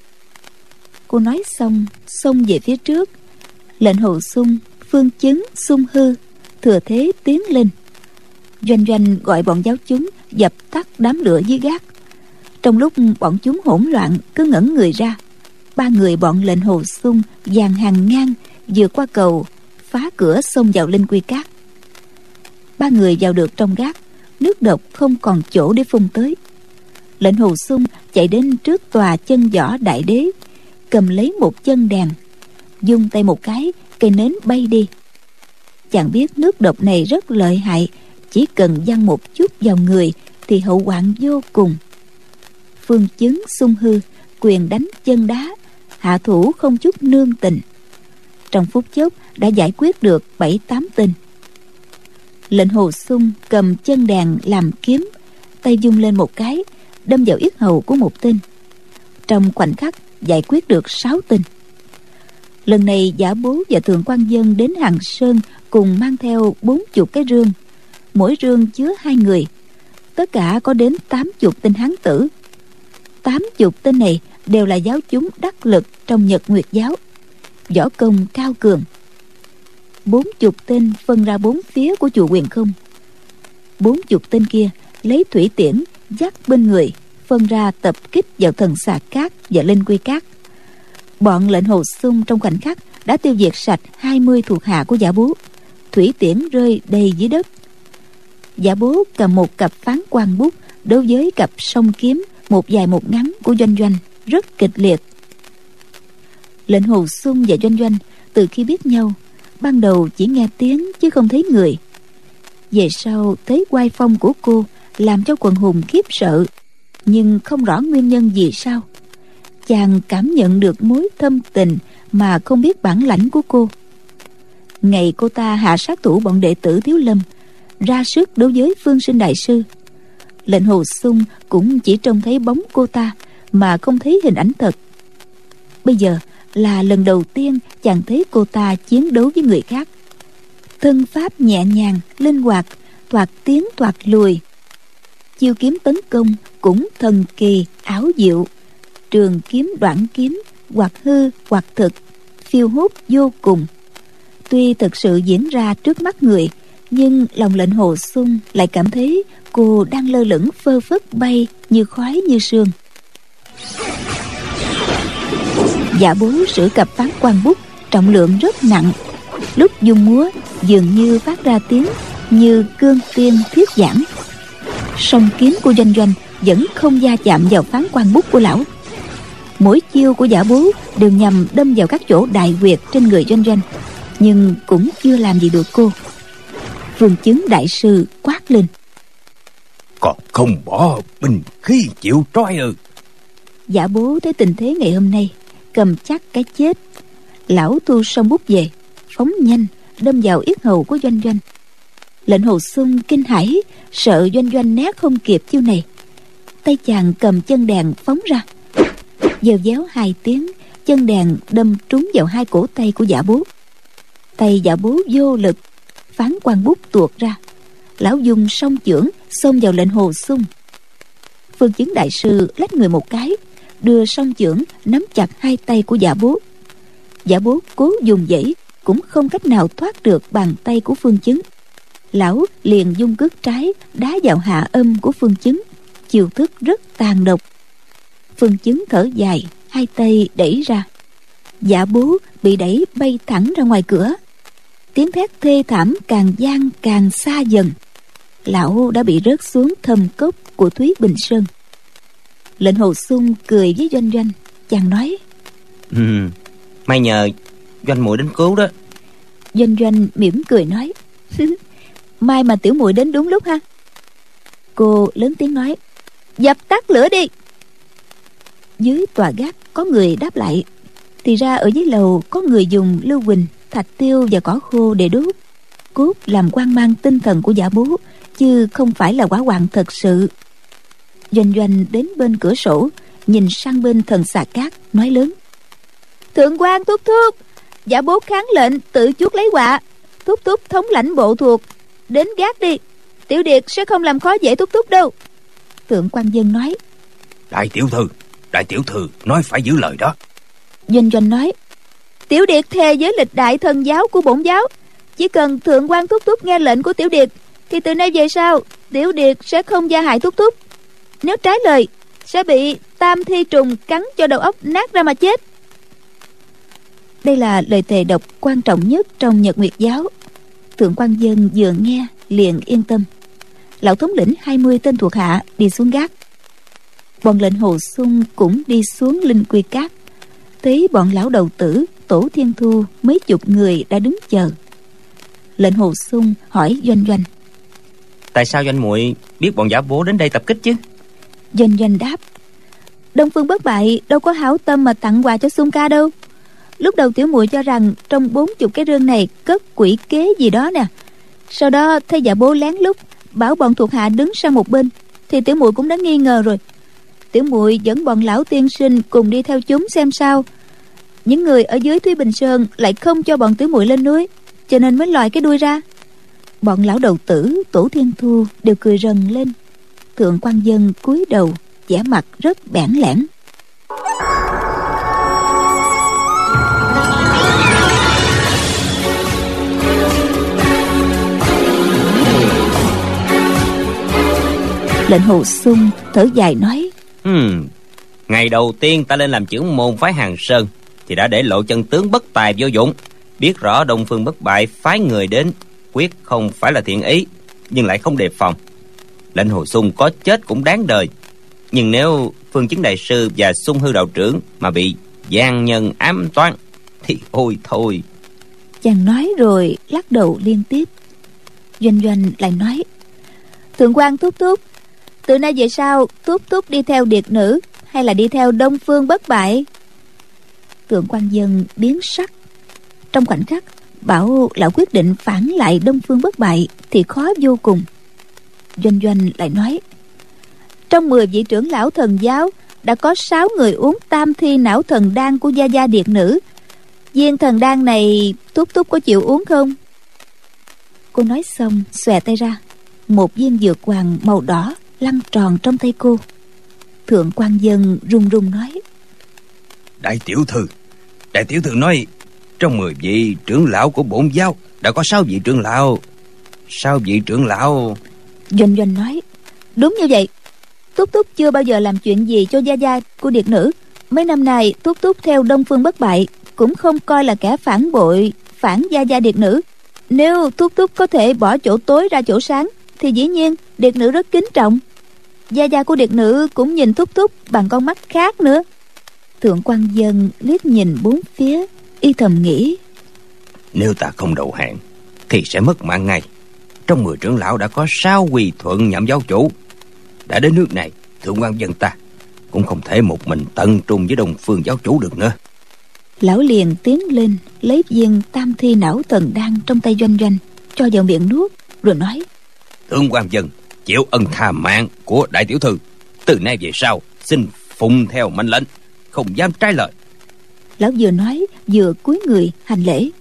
Cô nói xong xông về phía trước. Lệnh Hồ Xung, Phương Chứng, Xung Hư thừa thế tiến lên. Doanh Doanh gọi bọn giáo chúng dập tắt đám lửa dưới gác. Trong lúc bọn chúng hỗn loạn cứ ngẩn người ra, ba người bọn Lệnh Hồ Xung dàn hàng ngang vượt qua cầu, phá cửa xông vào linh quy cát. Ba người vào được trong gác, nước độc không còn chỗ để phun tới. Lệnh Hồ Xung chạy đến trước tòa chân võ đại đế, cầm lấy một chân đèn, dung tay một cái, cây nến bay đi. Chàng biết nước độc này rất lợi hại, chỉ cần văng một chút vào người thì hậu hoạn vô cùng. Phương Chứng, Xung Hư quyền đánh chân đá, hạ thủ không chút nương tình. Trong phút chốc đã giải quyết được bảy tám tên. Lệnh Hồ Xung cầm chân đèn làm kiếm, tay vung lên một cái, đâm vào yết hầu của một tên. Trong khoảnh khắc giải quyết được sáu tên. Lần này Giả Bố và Thượng Quan Dân đến Hằng Sơn cùng mang theo bốn chục cái rương, mỗi rương chứa hai người, tất cả có đến tám chục tên hán tử. Tám chục tên này đều là giáo chúng đắc lực trong Nhật Nguyệt giáo, võ công cao cường. Bốn chục tên phân ra bốn phía của chùa Huyền Không. Bốn chục tên kia lấy thủy tiễn dắt bên người, phân ra tập kích vào thần xà cát và linh quy cát. Bọn Lệnh Hồ Xung trong khoảnh khắc đã tiêu diệt sạch hai mươi thuộc hạ của Giả Bố. Thủy tiễn rơi đầy dưới đất. Giả Bố cầm một cặp phán quan bút đối với cặp song kiếm một dài một ngắn của Doanh Doanh rất kịch liệt. Lệnh Hồ Xung và Doanh Doanh từ khi biết nhau, ban đầu chỉ nghe tiếng chứ không thấy người. Về sau thấy oai phong của cô làm cho quần hùng khiếp sợ, nhưng không rõ nguyên nhân vì sao. Chàng cảm nhận được mối thâm tình mà không biết bản lãnh của cô. Ngày cô ta hạ sát thủ bọn đệ tử Thiếu Lâm, ra sức đối với Phương Sinh đại sư, Lệnh Hồ Xung cũng chỉ trông thấy bóng cô ta mà không thấy hình ảnh thật. Bây giờ là lần đầu tiên chàng thấy cô ta chiến đấu với người khác. Thân pháp nhẹ nhàng, linh hoạt, thoạt tiến thoạt lùi. Chiêu kiếm tấn công cũng thần kỳ, ảo diệu. Trường kiếm đoạn kiếm, hoặc hư hoặc thực, phiêu hốt vô cùng. Tuy thực sự diễn ra trước mắt người, nhưng lòng Lệnh Hồ Xung lại cảm thấy cô đang lơ lửng phơ phất bay như khói như sương. Giả Bố sử cặp phán quan bút trọng lượng rất nặng, lúc dung múa dường như phát ra tiếng như cương tiên thiết giảng. Song kiếm của Doanh Doanh vẫn không va chạm vào phán quan bút của lão. Mỗi chiêu của Giả Bố đều nhằm đâm vào các chỗ đại huyệt trên người Doanh Doanh, nhưng cũng chưa làm gì được cô. Phương Chứng đại sư quát lên: Còn không bỏ binh khí chịu trói ư? Giả Bố thấy tình thế ngày hôm nay cầm chắc cái chết. Lão thu song bút về, phóng nhanh đâm vào yết hầu của Doanh Doanh. Lệnh Hồ Xung kinh hãi, sợ Doanh Doanh né không kịp chiêu này. Tay chàng cầm chân đèn phóng ra, dèo déo hai tiếng, chân đèn đâm trúng vào hai cổ tay của Giả Bố. Tay Giả Bố vô lực, phán quan bút tuột ra. Lão dùng song chưởng xông vào lệnh Hồ Xung. Phương Chứng đại sư lách người một cái, đưa song chưởng nắm chặt hai tay của Giả Bố. Giả Bố cố dùng dãy cũng không cách nào thoát được bàn tay của Phương Chứng. Lão liền dung cước trái đá vào hạ âm của Phương Chứng, chiêu thức rất tàn độc. Phương Chứng thở dài, hai tay đẩy ra. Giả Bố bị đẩy bay thẳng ra ngoài cửa. Tiếng thét thê thảm càng vang càng xa dần. Lão đã bị rớt xuống thâm cốc của Thúy Bình Sơn. Lệnh Hồ Xung cười với Doanh Doanh. Chàng nói: ừ, may nhờ Doanh muội đến cứu đó. Doanh Doanh mỉm cười nói: may mà tiểu muội đến đúng lúc ha. Cô lớn tiếng nói: dập tắt lửa đi. Dưới tòa gác có người đáp lại. Thì ra ở dưới lầu có người dùng lưu huỳnh, thạch tiêu và cỏ khô để đốt, cốt làm quan mang tinh thần của Giả Bố, chứ không phải là hỏa hoạn thật sự. Doanh Doanh đến bên cửa sổ, nhìn sang bên thần xà cát, nói lớn: thượng quan thúc thúc, Giả Bố kháng lệnh tự chuốc lấy họa. Thúc thúc thống lãnh bộ thuộc, đến gác đi, tiểu điệt sẽ không làm khó dễ thúc thúc đâu. Thượng quan Dân nói: Đại tiểu thư, đại tiểu thư nói phải giữ lời đó. Doanh Doanh nói: tiểu điệt thề với lịch đại thần giáo của bổn giáo, chỉ cần thượng quan thúc thúc nghe lệnh của tiểu điệt, thì từ nay về sau tiểu điệt sẽ không gia hại thúc thúc. Nếu trái lời, sẽ bị tam thi trùng cắn cho đầu óc nát ra mà chết. Đây là lời thề độc quan trọng nhất trong Nhật Nguyệt giáo. Thượng quan Dân vừa nghe liền yên tâm. Lão thống lĩnh hai mươi tên thuộc hạ đi xuống gác. Bọn lệnh Hồ Xung cũng đi xuống Linh Quy Cát. Thấy bọn lão đầu tử, Tổ Thiên Thu mấy chục người đã đứng chờ. Lệnh Hồ Xung hỏi Doanh Doanh: tại sao Doanh muội biết bọn Giả Bố đến đây tập kích chứ? Doanh Doanh đáp: Đông Phương Bất Bại đâu có hảo tâm mà tặng quà cho Xung ca đâu. Lúc đầu tiểu muội cho rằng trong bốn chục cái rương này cất quỷ kế gì đó nè. Sau đó thấy Giả Bố lén lút bảo bọn thuộc hạ đứng sang một bên, thì tiểu muội cũng đã nghi ngờ rồi. Tiểu muội dẫn bọn lão tiên sinh cùng đi theo chúng xem sao. Những người ở dưới Thúy Bình Sơn lại không cho bọn tiểu muội lên núi, cho nên mới lòi cái đuôi ra. Bọn lão đầu tử, Tổ Thiên Thu đều cười rần lên. Thượng quan Dân cúi đầu, vẻ mặt rất bẽn lẽn. Lệnh Hồ Xung thở dài nói: hmm, ngày đầu tiên ta lên làm trưởng môn phái Hàng Sơn thì đã để lộ chân tướng bất tài vô dụng. Biết rõ Đông Phương Bất Bại phái người đến quyết không phải là thiện ý, nhưng lại không đề phòng. Lệnh Hồ Xung có chết cũng đáng đời. Nhưng nếu Phương Chứng đại sư và Xung Hư đạo trưởng mà bị gian nhân ám toán thì ôi thôi. Chàng nói rồi lắc đầu liên tiếp. Doanh Doanh lại nói: thượng quan thúc thúc, từ nay về sau thúc thúc đi theo điệt nữ hay là đi theo Đông Phương Bất Bại? Thượng quan Dân biến sắc. Trong khoảnh khắc bảo lão quyết định phản lại Đông Phương Bất Bại thì khó vô cùng. Doanh Doanh lại nói: trong mười vị trưởng lão thần giáo đã có sáu người uống tam thi não thần đan của gia gia điệt nữ. Viên thần đan này thúc thúc có chịu uống không? Cô nói xong xòe tay ra, một viên dược hoàng màu đỏ lăn tròn trong tay cô. Thượng quan Dân run run nói: Đại tiểu thư, đại tiểu thư nói trong mười vị trưởng lão của bổn giáo đã có sáu vị trưởng lão. Sáu vị trưởng lão? Doanh Doanh nói: đúng như vậy. Túc Túc chưa bao giờ làm chuyện gì cho gia gia của điệt nữ. Mấy năm nay Túc Túc theo Đông Phương Bất Bại cũng không coi là kẻ phản bội, phản gia gia điệt nữ. Nếu Túc Túc có thể bỏ chỗ tối ra chỗ sáng thì dĩ nhiên điệt nữ rất kính trọng. Gia gia của điệt nữ cũng nhìn Túc Túc bằng con mắt khác nữa. Thượng quan Dân liếc nhìn bốn phía, y thầm nghĩ: nếu ta không đầu hàng thì sẽ mất mạng ngay. Trong mười trưởng lão đã có sáu quy thuận nhậm giáo chủ. Đã đến nước này, thượng quan Dân ta cũng không thể một mình tận trung với Đông Phương giáo chủ được nữa. Lão liền tiến lên lấy viên tam thi não thần đan trong tay Doanh Doanh, cho vào miệng nuốt, rồi nói: thượng quan Dân chịu ân tha mạng của đại tiểu thư. Từ nay về sau xin phụng theo mệnh lệnh, không dám trái lời. Lão vừa nói vừa cúi người hành lễ.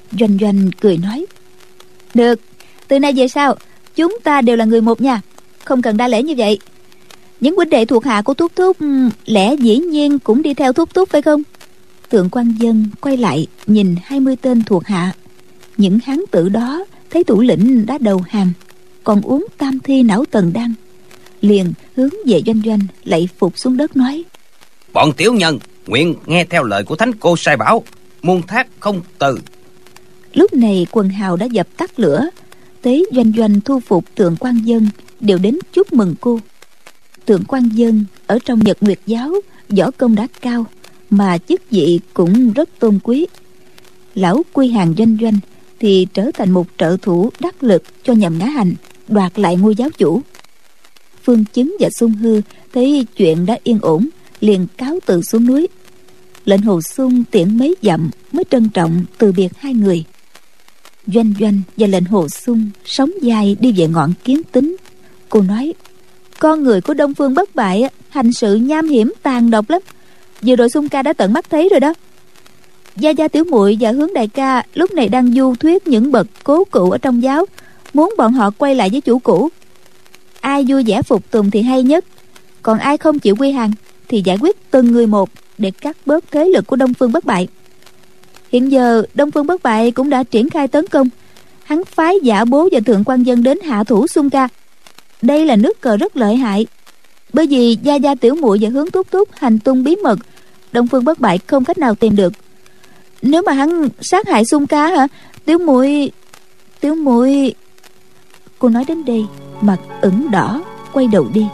Doanh Doanh cười nói: Được, từ nay về sau chúng ta đều là người một nha, không cần đa lễ như vậy. Những huynh đệ thuộc hạ của Thúc Thúc lẽ dĩ nhiên cũng đi theo Thúc Thúc phải không? Thượng quan Dân quay lại nhìn hai mươi tên thuộc hạ. Những hán tử đó thấy thủ lĩnh đã đầu hàng, còn uống tam thi não tần đan, liền hướng về Doanh Doanh lạy phục xuống đất nói: Bọn tiểu nhân nguyện nghe theo lời của thánh cô sai bảo, muôn thác không từ. Lúc này quần hào đã dập tắt lửa. Tế Doanh Doanh thu phục Thượng quan Dân đều đến chúc mừng cô. Thượng quan Dân ở trong Nhật Nguyệt giáo võ công đã cao, mà chức vị cũng rất tôn quý. Lão quy hàng Doanh Doanh thì trở thành một trợ thủ đắc lực cho Nhậm Ngã Hành đoạt lại ngôi giáo chủ. Phương Chứng và Xung Hư thấy chuyện đã yên ổn, liền cáo từ xuống núi. Lệnh Hồ Xung tiễn mấy dặm mới trân trọng từ biệt hai người. Doanh Doanh và Lệnh Hồ Xung sóng dài đi về ngọn Kiến Tính. Cô nói: Con người của Đông Phương Bất Bại hành sự nham hiểm tàn độc lắm, vừa rồi Xung ca đã tận mắt thấy rồi đó. Gia Gia tiểu muội và Hướng đại ca lúc này đang du thuyết những bậc cố cụ ở trong giáo, muốn bọn họ quay lại với chủ cũ. Ai vui vẻ phục tùng thì hay nhất, còn ai không chịu quy hàng thì giải quyết từng người một để cắt bớt thế lực của Đông Phương Bất Bại. Hiện giờ Đông Phương Bất Bại cũng đã triển khai tấn công. Hắn phái Giả Bố và Thượng quan Dân đến hạ thủ Xung ca. Đây là nước cờ rất lợi hại. Bởi vì Gia Gia tiểu muội và Hướng Thúc Thúc hành tung bí mật, Đông Phương Bất Bại không cách nào tìm được. Nếu mà hắn sát hại Xung ca hả, tiểu muội tiểu muội Cô nói đến đây mặt ửng đỏ, quay đầu đi.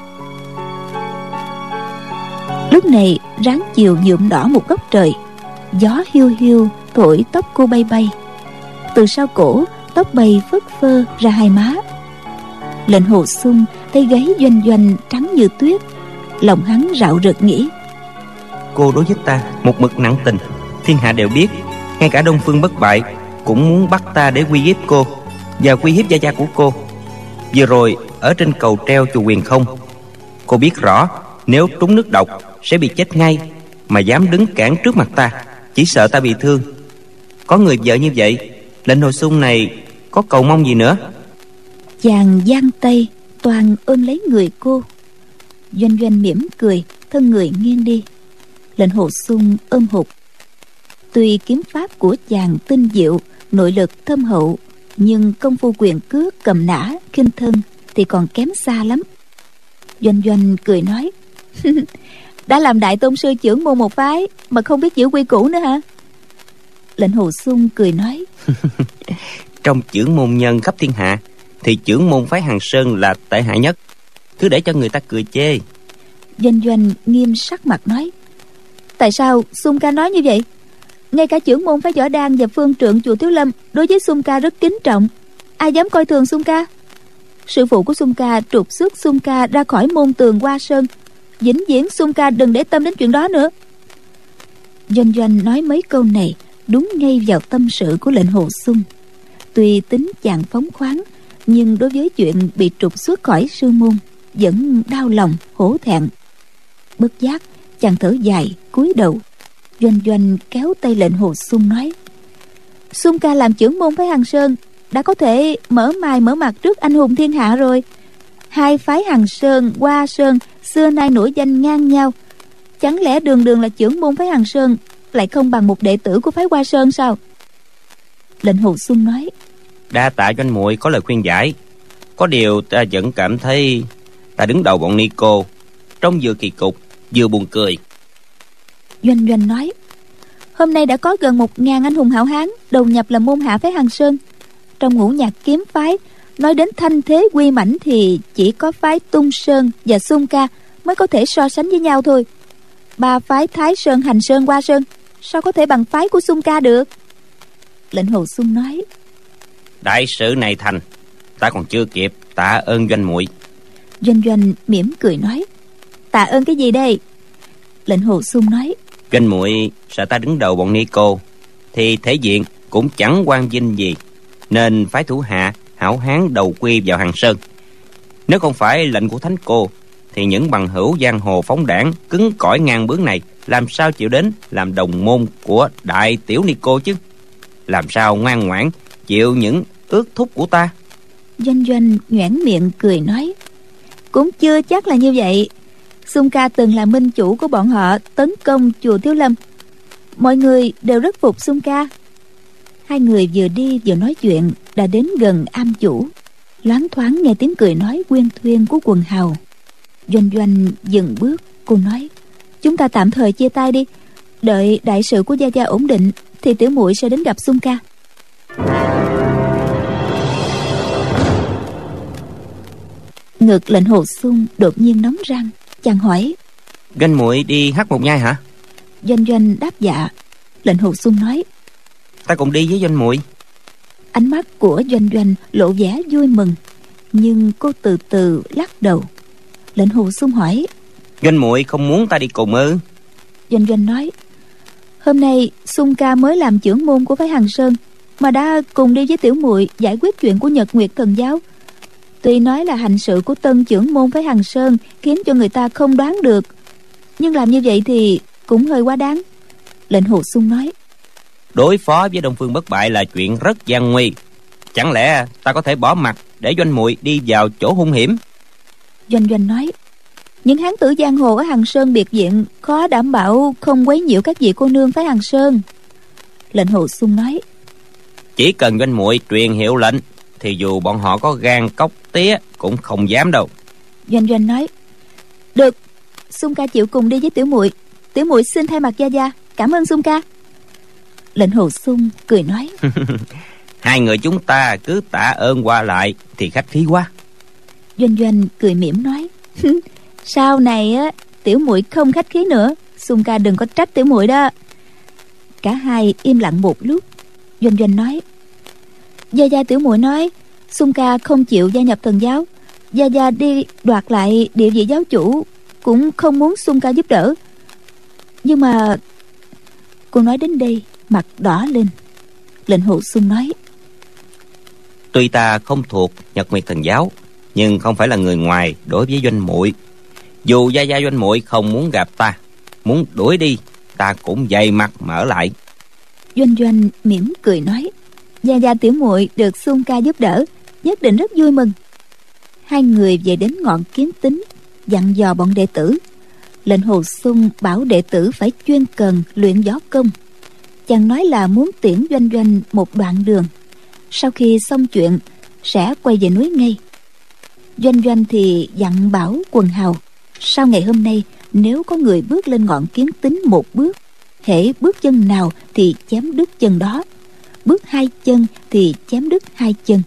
Lúc này ráng chiều nhuộm đỏ một góc trời. Gió hiu hiu thổi tóc cô bay bay. Từ sau cổ tóc bay phất phơ ra hai má. Lệnh Hồ Xung thấy gáy Doanh Doanh trắng như tuyết, lòng hắn rạo rực nghĩ: Cô đối với ta một mực nặng tình, thiên hạ đều biết. Ngay cả Đông Phương Bất Bại cũng muốn bắt ta để uy hiếp cô và uy hiếp gia gia của cô. Vừa rồi ở trên cầu treo chùa Huyền Không, cô biết rõ nếu trúng nước độc sẽ bị chết ngay, mà dám đứng cản trước mặt ta, chỉ sợ ta bị thương. Có người vợ như vậy, Lệnh Hồ Xung này có cầu mong gì nữa? Chàng giang tay toàn ôm lấy người cô. Doanh Doanh mỉm cười, thân người nghiêng đi. Lệnh Hồ Xung ôm hụt. Tuy kiếm pháp của chàng tinh diệu, nội lực thâm hậu, nhưng công phu quyền cước cầm nã khinh thân thì còn kém xa lắm. Doanh Doanh cười nói: Đã làm đại tôn sư trưởng môn một phái mà không biết giữ quy củ nữa hả? Lệnh Hồ Xung cười nói: Trong trưởng môn nhân khắp thiên hạ thì trưởng môn phái Hằng Sơn là tệ hại nhất, cứ để cho người ta cười chê. Doanh Doanh nghiêm sắc mặt nói: Tại sao Xung ca nói như vậy? Ngay cả trưởng môn phái Võ Đan và phương trượng chùa Thiếu Lâm đối với Xung ca rất kính trọng, ai dám coi thường Xung ca? Sư phụ của Xung ca trục xuất Xung ca ra khỏi môn tường Hoa Sơn, vĩnh viễn Xung ca đừng để tâm đến chuyện đó nữa. Doanh Doanh nói mấy câu này đúng ngay vào tâm sự của Lệnh Hồ Xung. Tuy tính chàng phóng khoáng, nhưng đối với chuyện bị trục xuất khỏi sư môn vẫn đau lòng hổ thẹn. Bất giác chàng thở dài cúi đầu. Doanh Doanh kéo tay Lệnh Hồ Xung nói: Xung ca làm trưởng môn phái Hằng Sơn đã có thể mở mày mở mặt trước anh hùng thiên hạ rồi. Hai phái Hằng Sơn, Hoa Sơn xưa nay nổi danh ngang nhau, chẳng lẽ đường đường là trưởng môn phái Hằng Sơn lại không bằng một đệ tử của phái Hoa Sơn sao? Lệnh Hồ Xung nói: Đa tạ Doanh muội có lời khuyên giải. Có điều ta vẫn cảm thấy ta đứng đầu bọn ni cô trông vừa kỳ cục vừa buồn cười. Doanh Doanh nói: Hôm nay đã có gần một ngàn anh hùng hảo hán đầu nhập là môn hạ phái Hằng Sơn. Trong ngũ nhạc kiếm phái, nói đến thanh thế uy mãnh thì chỉ có phái Tung Sơn và Xung ca mới có thể so sánh với nhau thôi. Ba phái Thái Sơn, Hành Sơn, Hoa Sơn sao có thể bằng phái của Xung ca được? Lệnh Hồ Xung nói: Đại sự này thành, ta còn chưa kịp tạ ơn Doanh muội. Doanh Doanh mỉm cười nói: Tạ ơn cái gì đây? Lệnh Hồ Xung nói: Doanh muội sợ ta đứng đầu bọn ni cô thì thể diện cũng chẳng quan vinh gì, nên phái thủ hạ hảo hán đầu quy vào Hằng Sơn. Nếu không phải lệnh của thánh cô thì những bằng hữu giang hồ phóng đảng cứng cỏi ngang bướng này làm sao chịu đến làm đồng môn của đại tiểu ni cô chứ? làm sao ngoan ngoãn chịu những ước thúc của ta. Doanh Doanh nhoẻn miệng cười nói, cũng chưa chắc là như vậy. Xung ca từng là minh chủ của bọn họ tấn công chùa Thiếu Lâm, mọi người đều rất phục Xung ca. Hai người vừa đi vừa nói chuyện đã đến gần am chủ. Loáng thoáng nghe tiếng cười nói quyên thuyên của quần hào. Doanh Doanh dừng bước, cô nói, chúng ta tạm thời chia tay đi, đợi đại sự của gia gia ổn định thì tiểu muội sẽ đến gặp Xung ca. Ngực Lệnh Hồ Xung đột nhiên nóng răng, chàng hỏi, Doanh muội đi Hắc Một Nhai hả? Doanh Doanh đáp dạ. Lệnh Hồ Xung nói, Ta cùng đi với Doanh muội. Ánh mắt của Doanh Doanh lộ vẻ vui mừng, nhưng cô từ từ lắc đầu. Lệnh Hồ Xung hỏi, Doanh muội không muốn ta đi cùng ư? Doanh Doanh nói, hôm nay Xung ca mới làm trưởng môn của phái Hằng Sơn, mà đã cùng đi với tiểu muội giải quyết chuyện của Nhật Nguyệt Thần Giáo. Tuy nói là hành sự của tân trưởng môn phái Hằng Sơn khiến cho người ta không đoán được, nhưng làm như vậy thì cũng hơi quá đáng. Lệnh Hồ Xung nói, Đối phó với Đông Phương Bất Bại là chuyện rất gian nguy, chẳng lẽ ta có thể bỏ mặc để Doanh muội đi vào chỗ hung hiểm? Doanh Doanh nói, những hán tử giang hồ ở Hằng Sơn biệt viện khó đảm bảo không quấy nhiễu các vị cô nương phái Hằng Sơn. Lệnh Hồ Xung nói, Chỉ cần Doanh muội truyền hiệu lệnh thì dù bọn họ có gan cóc tía cũng không dám đâu. Doanh Doanh nói, được, Xung ca chịu cùng đi với tiểu muội, tiểu muội xin thay mặt gia gia cảm ơn Xung ca. Lệnh Hồ Xung cười nói, Hai người chúng ta cứ tạ ơn qua lại thì khách khí quá. Doanh Doanh cười mỉm nói, sau này á tiểu muội không khách khí nữa, Xung ca đừng có trách tiểu muội đó. Cả hai im lặng một lúc. Doanh Doanh nói, gia gia tiểu muội nói Xung ca không chịu gia nhập thần giáo, gia gia đi đoạt lại địa vị giáo chủ cũng không muốn Xung ca giúp đỡ. Nhưng mà... Cô nói đến đây mặt đỏ lên. Lệnh Hồ Xung nói, Tuy ta không thuộc Nhật Nguyệt Thần Giáo, nhưng không phải là người ngoài đối với Doanh muội. Dù gia gia Doanh muội không muốn gặp ta, muốn đuổi đi, ta cũng dày mặt mở lại. Doanh Doanh mỉm cười nói, gia gia tiểu muội được Xung ca giúp đỡ nhất định rất vui mừng. Hai người về đến ngọn Kiến Tính, dặn dò bọn đệ tử. Lệnh Hồ Xung bảo đệ tử phải chuyên cần luyện võ công. Chàng nói là muốn tiễn Doanh Doanh một đoạn đường, sau khi xong chuyện sẽ quay về núi ngay. Doanh Doanh thì dặn bảo quần hào, sau ngày hôm nay nếu có người bước lên ngọn Kiến Tính một bước, hễ bước chân nào thì chém đứt chân đó, bước hai chân thì chém đứt hai chân.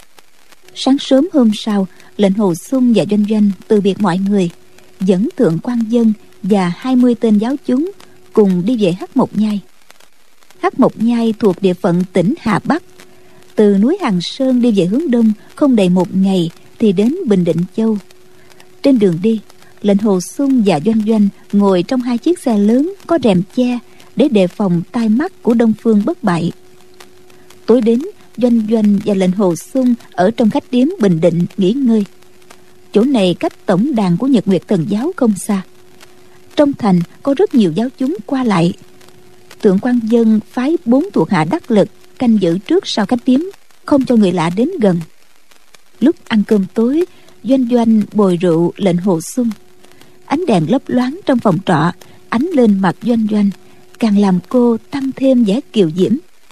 Sáng sớm hôm sau, Lệnh Hồ Xung và Doanh Doanh từ biệt mọi người, dẫn Thượng Quan Dân và hai mươi tên giáo chúng cùng đi về Hắc Một Nhai. Hắc Một Nhai thuộc địa phận tỉnh Hà Bắc. Từ núi Hằng Sơn đi về hướng đông không đầy một ngày thì đến Bình Định Châu. Trên đường đi, Lệnh Hồ Xung và Doanh Doanh ngồi trong hai chiếc xe lớn có rèm che để đề phòng tai mắt của Đông Phương Bất Bại. Tối đến, Doanh Doanh và Lệnh Hồ Xung ở trong khách điếm Bình Định nghỉ ngơi. Chỗ này cách tổng đàn của Nhật Nguyệt Thần Giáo không xa. Trong thành có rất nhiều giáo chúng qua lại. Thượng Quan Dân phái bốn thuộc hạ đắc lực canh giữ trước sau khách điếm, không cho người lạ đến gần. Lúc ăn cơm tối, Doanh Doanh bồi rượu Lệnh Hồ Xung. Ánh đèn lấp loáng trong phòng trọ ánh lên mặt Doanh Doanh, càng làm cô tăng thêm vẻ kiều diễm.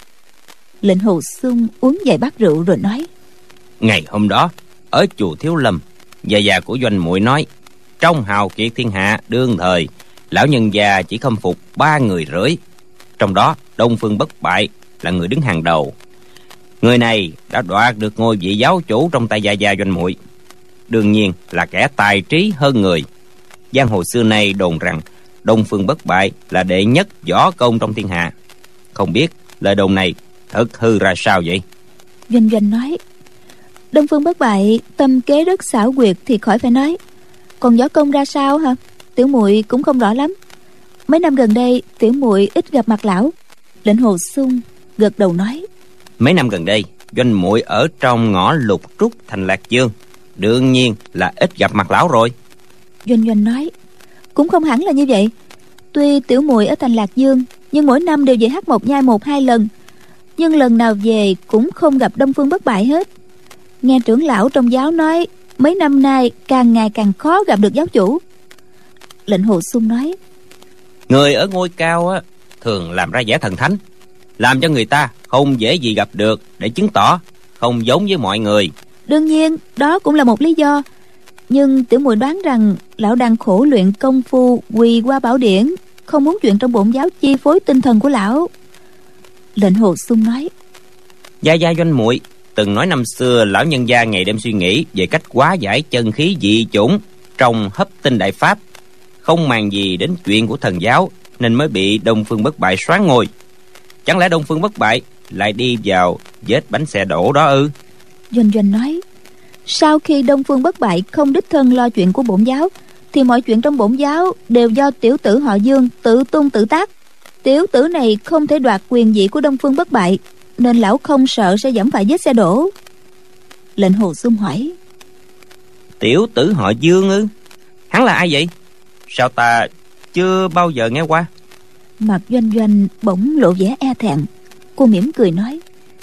Lệnh Hồ Xung uống vài bát rượu rồi nói, Ngày hôm đó ở chùa Thiếu Lâm, gia già của Doanh muội nói, trong hào kiệt thiên hạ đương thời, lão nhân già chỉ khâm phục ba người rưỡi, trong đó Đông Phương Bất Bại là người đứng hàng đầu. Người này đã đoạt được ngôi vị giáo chủ trong tay gia gia Doanh muội, đương nhiên là kẻ tài trí hơn người. Giang hồ xưa nay đồn rằng Đông Phương Bất Bại là đệ nhất võ công trong thiên hạ. Không biết lời đồn này thật hư ra sao vậy? Doanh Doanh nói, Đông Phương Bất Bại tâm kế rất xảo quyệt thì khỏi phải nói, còn võ công ra sao hả, tiểu muội cũng không rõ lắm. Mấy năm gần đây tiểu muội ít gặp mặt lão. Lệnh Hồ Xung gật đầu nói, Mấy năm gần đây Doanh muội ở trong ngõ Lục Trúc thành Lạc Dương, đương nhiên là ít gặp mặt lão rồi. Doanh Doanh nói, cũng không hẳn là như vậy. Tuy tiểu muội ở thành Lạc Dương, nhưng mỗi năm đều về Hắc Một Nhai một hai lần. nhưng lần nào về cũng không gặp Đông Phương Bất Bại hết. Nghe trưởng lão trong giáo nói mấy năm nay càng ngày càng khó gặp được giáo chủ. Lệnh Hồ Xung nói: Người ở ngôi cao á, thường làm ra vẻ thần thánh, làm cho người ta không dễ gì gặp được, để chứng tỏ không giống với mọi người. Đương nhiên đó cũng là một lý do, nhưng tiểu muội đoán rằng lão đang khổ luyện công phu quỳ qua bảo điển, không muốn chuyện trong bổn giáo chi phối tinh thần của lão. Lệnh Hồ Xung nói: Gia Gia Doanh muội từng nói năm xưa lão nhân gia ngày đêm suy nghĩ về cách hóa giải chân khí dị chủng trong hấp tinh đại pháp, không màng gì đến chuyện của thần giáo, nên mới bị Đông Phương Bất Bại soán ngôi. Chẳng lẽ Đông Phương Bất Bại lại đi vào vết bánh xe đổ đó ư? Doanh Doanh nói: Sau khi Đông Phương Bất Bại không đích thân lo chuyện của bổn giáo, thì mọi chuyện trong bổn giáo đều do tiểu tử họ Dương tự tung tự tác. Tiểu tử này không thể đoạt quyền vị của Đông Phương Bất Bại, nên lão không sợ sẽ dẫm phải vết xe đổ. Lệnh Hồ Xung hỏi: Tiểu tử họ Dương ư? Hắn là ai vậy? Sao ta chưa bao giờ nghe qua? Mặt Doanh Doanh bỗng lộ vẻ e thẹn. Cô mỉm cười nói: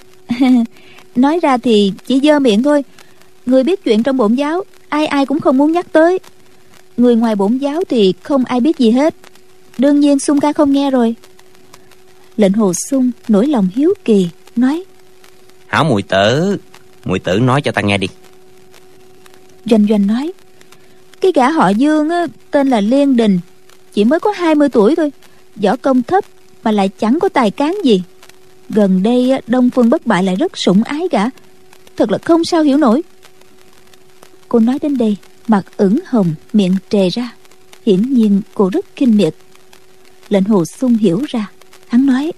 Nói ra thì chỉ dơ miệng thôi. Người biết chuyện trong bổn giáo ai ai cũng không muốn nhắc tới. Người ngoài bổn giáo thì không ai biết gì hết. Đương nhiên Xung ca không nghe rồi. Lệnh Hồ Xung nổi lòng hiếu kỳ nói: Hảo muội tử, muội tử nói cho ta nghe đi. Doanh Doanh nói: Cái gã họ Dương á, tên là Liên Đình, chỉ mới có hai mươi tuổi thôi, võ công thấp mà lại chẳng có tài cán gì. Gần đây á, Đông Phương Bất Bại lại rất sủng ái gã, thật là không sao hiểu nổi. Cô nói đến đây, mặt ửng hồng, miệng trề ra, hiển nhiên cô rất khinh miệt. Lệnh Hồ Xung hiểu ra, hắn nói: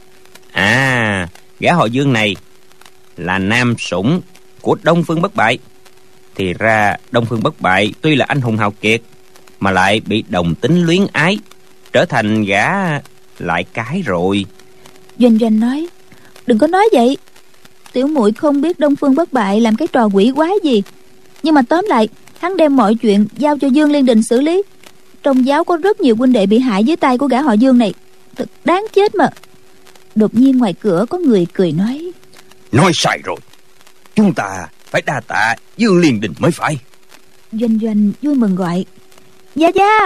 À, gã họ Dương này là nam sủng của Đông Phương Bất Bại. Thì ra Đông Phương Bất Bại tuy là anh hùng hào kiệt, mà lại bị đồng tính luyến ái, trở thành gã lại cái rồi. Doanh Doanh nói: Đừng có nói vậy. Tiểu muội không biết Đông Phương Bất Bại làm cái trò quỷ quái gì, nhưng mà tóm lại hắn đem mọi chuyện giao cho Dương Liên Đình xử lý. Trong giáo có rất nhiều huynh đệ bị hại dưới tay của gã họ Dương này, thật đáng chết mà. Đột nhiên ngoài cửa có người cười nói: Nói sai rồi, chúng ta phải đa tạ Dương Liên Đình mới phải. Doanh Doanh vui mừng gọi: Gia Gia.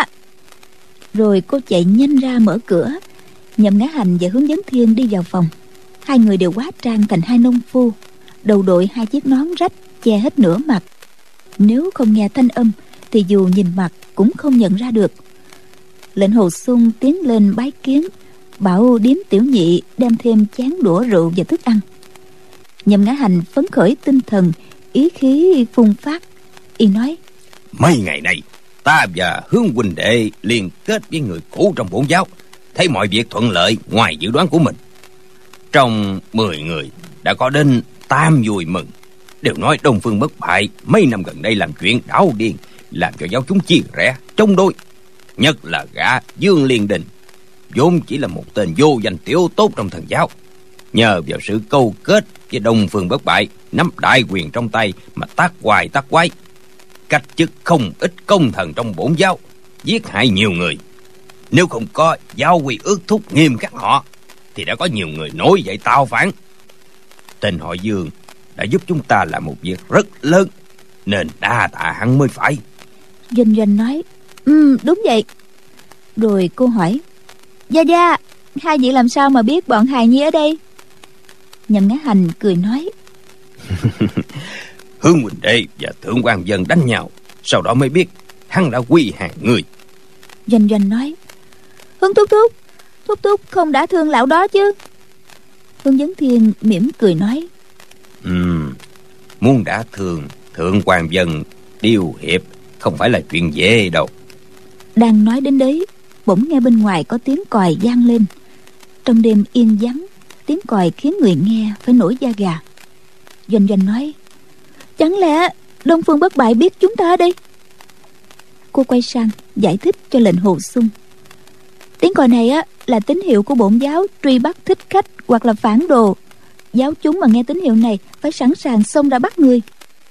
Rồi cô chạy nhanh ra mở cửa. Nhậm Ngã Hành và Hướng Vấn Thiên đi vào phòng. Hai người đều hóa trang thành hai nông phu, đầu đội hai chiếc nón rách che hết nửa mặt. Nếu không nghe thanh âm thì dù nhìn mặt cũng không nhận ra được. Lệnh Hồ Xung tiến lên bái kiến, bảo điếm tiểu nhị đem thêm chén đũa rượu và thức ăn. Nhậm Ngã Hành phấn khởi tinh thần, ý khí phun phát. Y nói: Mấy ngày nay ta và Hướng huynh đệ liên kết với người cũ trong bổn giáo, thấy mọi việc thuận lợi ngoài dự đoán của mình. Trong mười người đã có đến tám vui mừng, đều nói Đông Phương Bất Bại mấy năm gần đây làm chuyện đảo điên, làm cho giáo chúng chia rẽ chống đối. Nhất là gã Dương Liên Đình, vốn chỉ là một tên vô danh tiểu tốt trong thần giáo, nhờ vào sự câu kết với Đông Phương Bất Bại, nắm đại quyền trong tay mà tác hoài tác quái, cách chức không ít công thần trong bổn giáo, giết hại nhiều người. Nếu không có giáo quy ước thúc nghiêm khắc họ, thì đã có nhiều người nổi dậy tạo phản. Tên họ Dương đã giúp chúng ta làm một việc rất lớn, nên đa tạ hắn mới phải. Doanh Doanh nói: Ừ, đúng vậy. Rồi cô hỏi: Gia Gia, hai vị làm sao mà biết bọn hài nhi ở đây? Nhậm Ngã Hành cười nói: Hướng huynh đệ và Thượng Quan Dân đánh nhau, sau đó mới biết hắn đã quy hàng người. Doanh Doanh nói: Hướng thúc thúc, thúc thúc không đã thương lão đó chứ? Hướng Vấn Thiên mỉm cười nói: Ừm, muốn đã thương Thượng Quan Dân điều hiệp không phải là chuyện dễ đâu. Đang nói đến đấy, bỗng nghe bên ngoài có tiếng còi vang lên. Trong đêm yên vắng, tiếng còi khiến người nghe phải nổi da gà. Doanh Doanh nói: Chẳng lẽ Đông Phương Bất Bại biết chúng ta ở đây? Cô quay sang giải thích cho Lệnh Hồ Xung: Tiếng còi này á là tín hiệu của bổn giáo truy bắt thích khách hoặc là phản đồ. Giáo chúng mà nghe tín hiệu này phải sẵn sàng xông ra bắt người.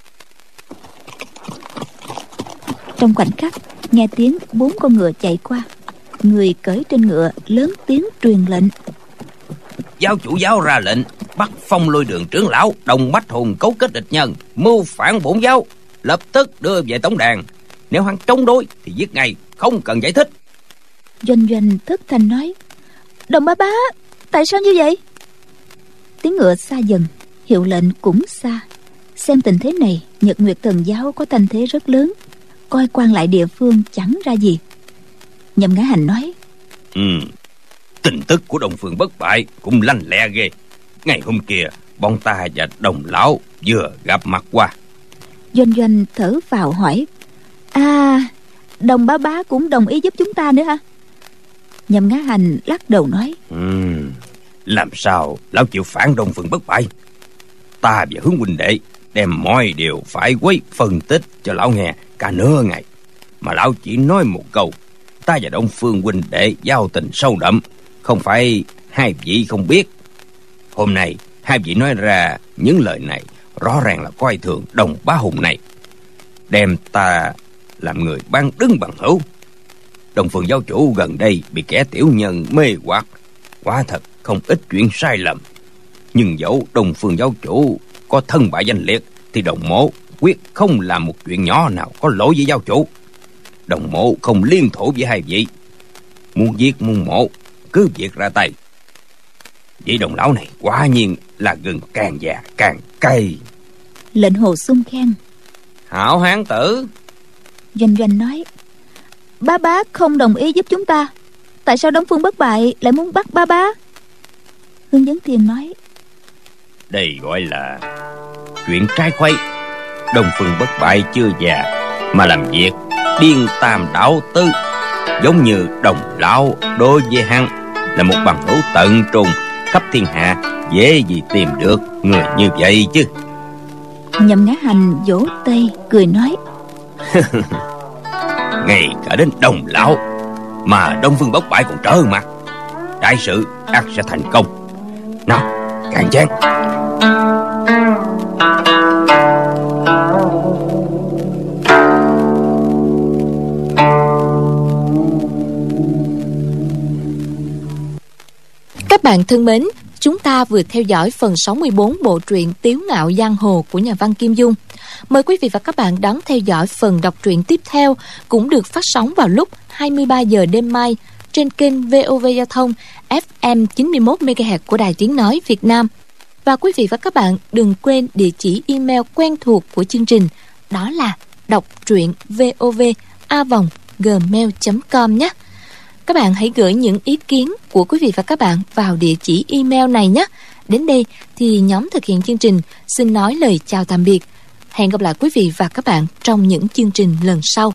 Trong khoảnh khắc nghe tiếng bốn con ngựa chạy qua, người cởi trên ngựa lớn tiếng truyền lệnh: Giáo chủ giáo ra lệnh, bắt Phong Lôi Đường trưởng lão đồng bách hùng cấu kết địch nhân, mưu phản bổn giáo, lập tức đưa về tổng đàn. Nếu hắn chống đối thì giết ngay, không cần giải thích. Doanh Doanh thất thanh nói: Đồng bá bá, tại sao như vậy? Tiếng ngựa xa dần, hiệu lệnh cũng xa. Xem tình thế này, Nhật Nguyệt Thần giáo có thanh thế rất lớn, coi quan lại địa phương chẳng ra gì. Nhậm Ngã Hành nói: Ừ, tin tức của Đông Phương Bất Bại cũng lanh lẹ ghê. Ngày hôm kia bọn ta và Đồng lão vừa gặp mặt qua. Doanh Doanh thở vào hỏi: À, Đồng bá bá cũng đồng ý giúp chúng ta nữa hả? Nhậm Ngã Hành lắc đầu nói: Ừ, làm sao lão chịu phản Đông Phương Bất Bại? Ta và Hướng huynh đệ đem mọi điều phải quấy phân tích cho lão nghe cả nửa ngày, mà lão chỉ nói một câu: ta và Đông Phương huynh đệ giao tình sâu đậm, không phải hai vị không biết. Hôm nay hai vị nói ra những lời này rõ ràng là coi thường Đồng bá hùng này, đem ta làm người bán đứng bằng hữu. Đông Phương giáo chủ gần đây bị kẻ tiểu nhân mê hoặc, quả thật không ít chuyện sai lầm. Nhưng dẫu Đông Phương giáo chủ có thân bại danh liệt thì Đồng mộ quyết không làm một chuyện nhỏ nào có lỗi với giáo chủ. Đồng mộ không liên thủ với hai vị, muốn giết muôn mộ cứ việc ra tay. Vị Đồng lão này quả nhiên là gừng càng già càng cay. Lệnh Hồ Xung khen: Hảo hán tử. Doanh Doanh nói: Bá bá không đồng ý giúp chúng ta, tại sao Đông Phương Bất Bại lại muốn bắt bá bá? Hương Vấn Thiên nói: Đây gọi là chuyện trái khuấy. Đông Phương Bất Bại chưa già mà làm việc điên tam đảo tư, giống như Đồng lão đối với hắn là một bằng hữu tận trung, khắp thiên hạ dễ gì tìm được người như vậy chứ. Nhậm Ngã Hành vỗ tay cười nói: Ngay cả đến Đồng lão mà Đông Phương Bất Bại còn trở mặt, đại sự ắt sẽ thành công. Nào, cạn chén. Các bạn thân mến, chúng ta vừa theo dõi phần sáu mươi bốn bộ truyện Tiếu Ngạo Giang Hồ của nhà văn Kim Dung. Mời quý vị và các bạn đón theo dõi phần đọc truyện tiếp theo, cũng được phát sóng vào lúc hai mươi ba giờ đêm mai trên kênh vê o vê Giao thông ép em chín mươi mốt mê ga héc của Đài Tiếng Nói Việt Nam. Và quý vị và các bạn đừng quên địa chỉ email quen thuộc của chương trình, đó là đọc truyện vov a vòng gmail chấm com nhé. Các bạn hãy gửi những ý kiến của quý vị và các bạn vào địa chỉ email này nhé. Đến đây thì nhóm thực hiện chương trình xin nói lời chào tạm biệt. Hẹn gặp lại quý vị và các bạn trong những chương trình lần sau.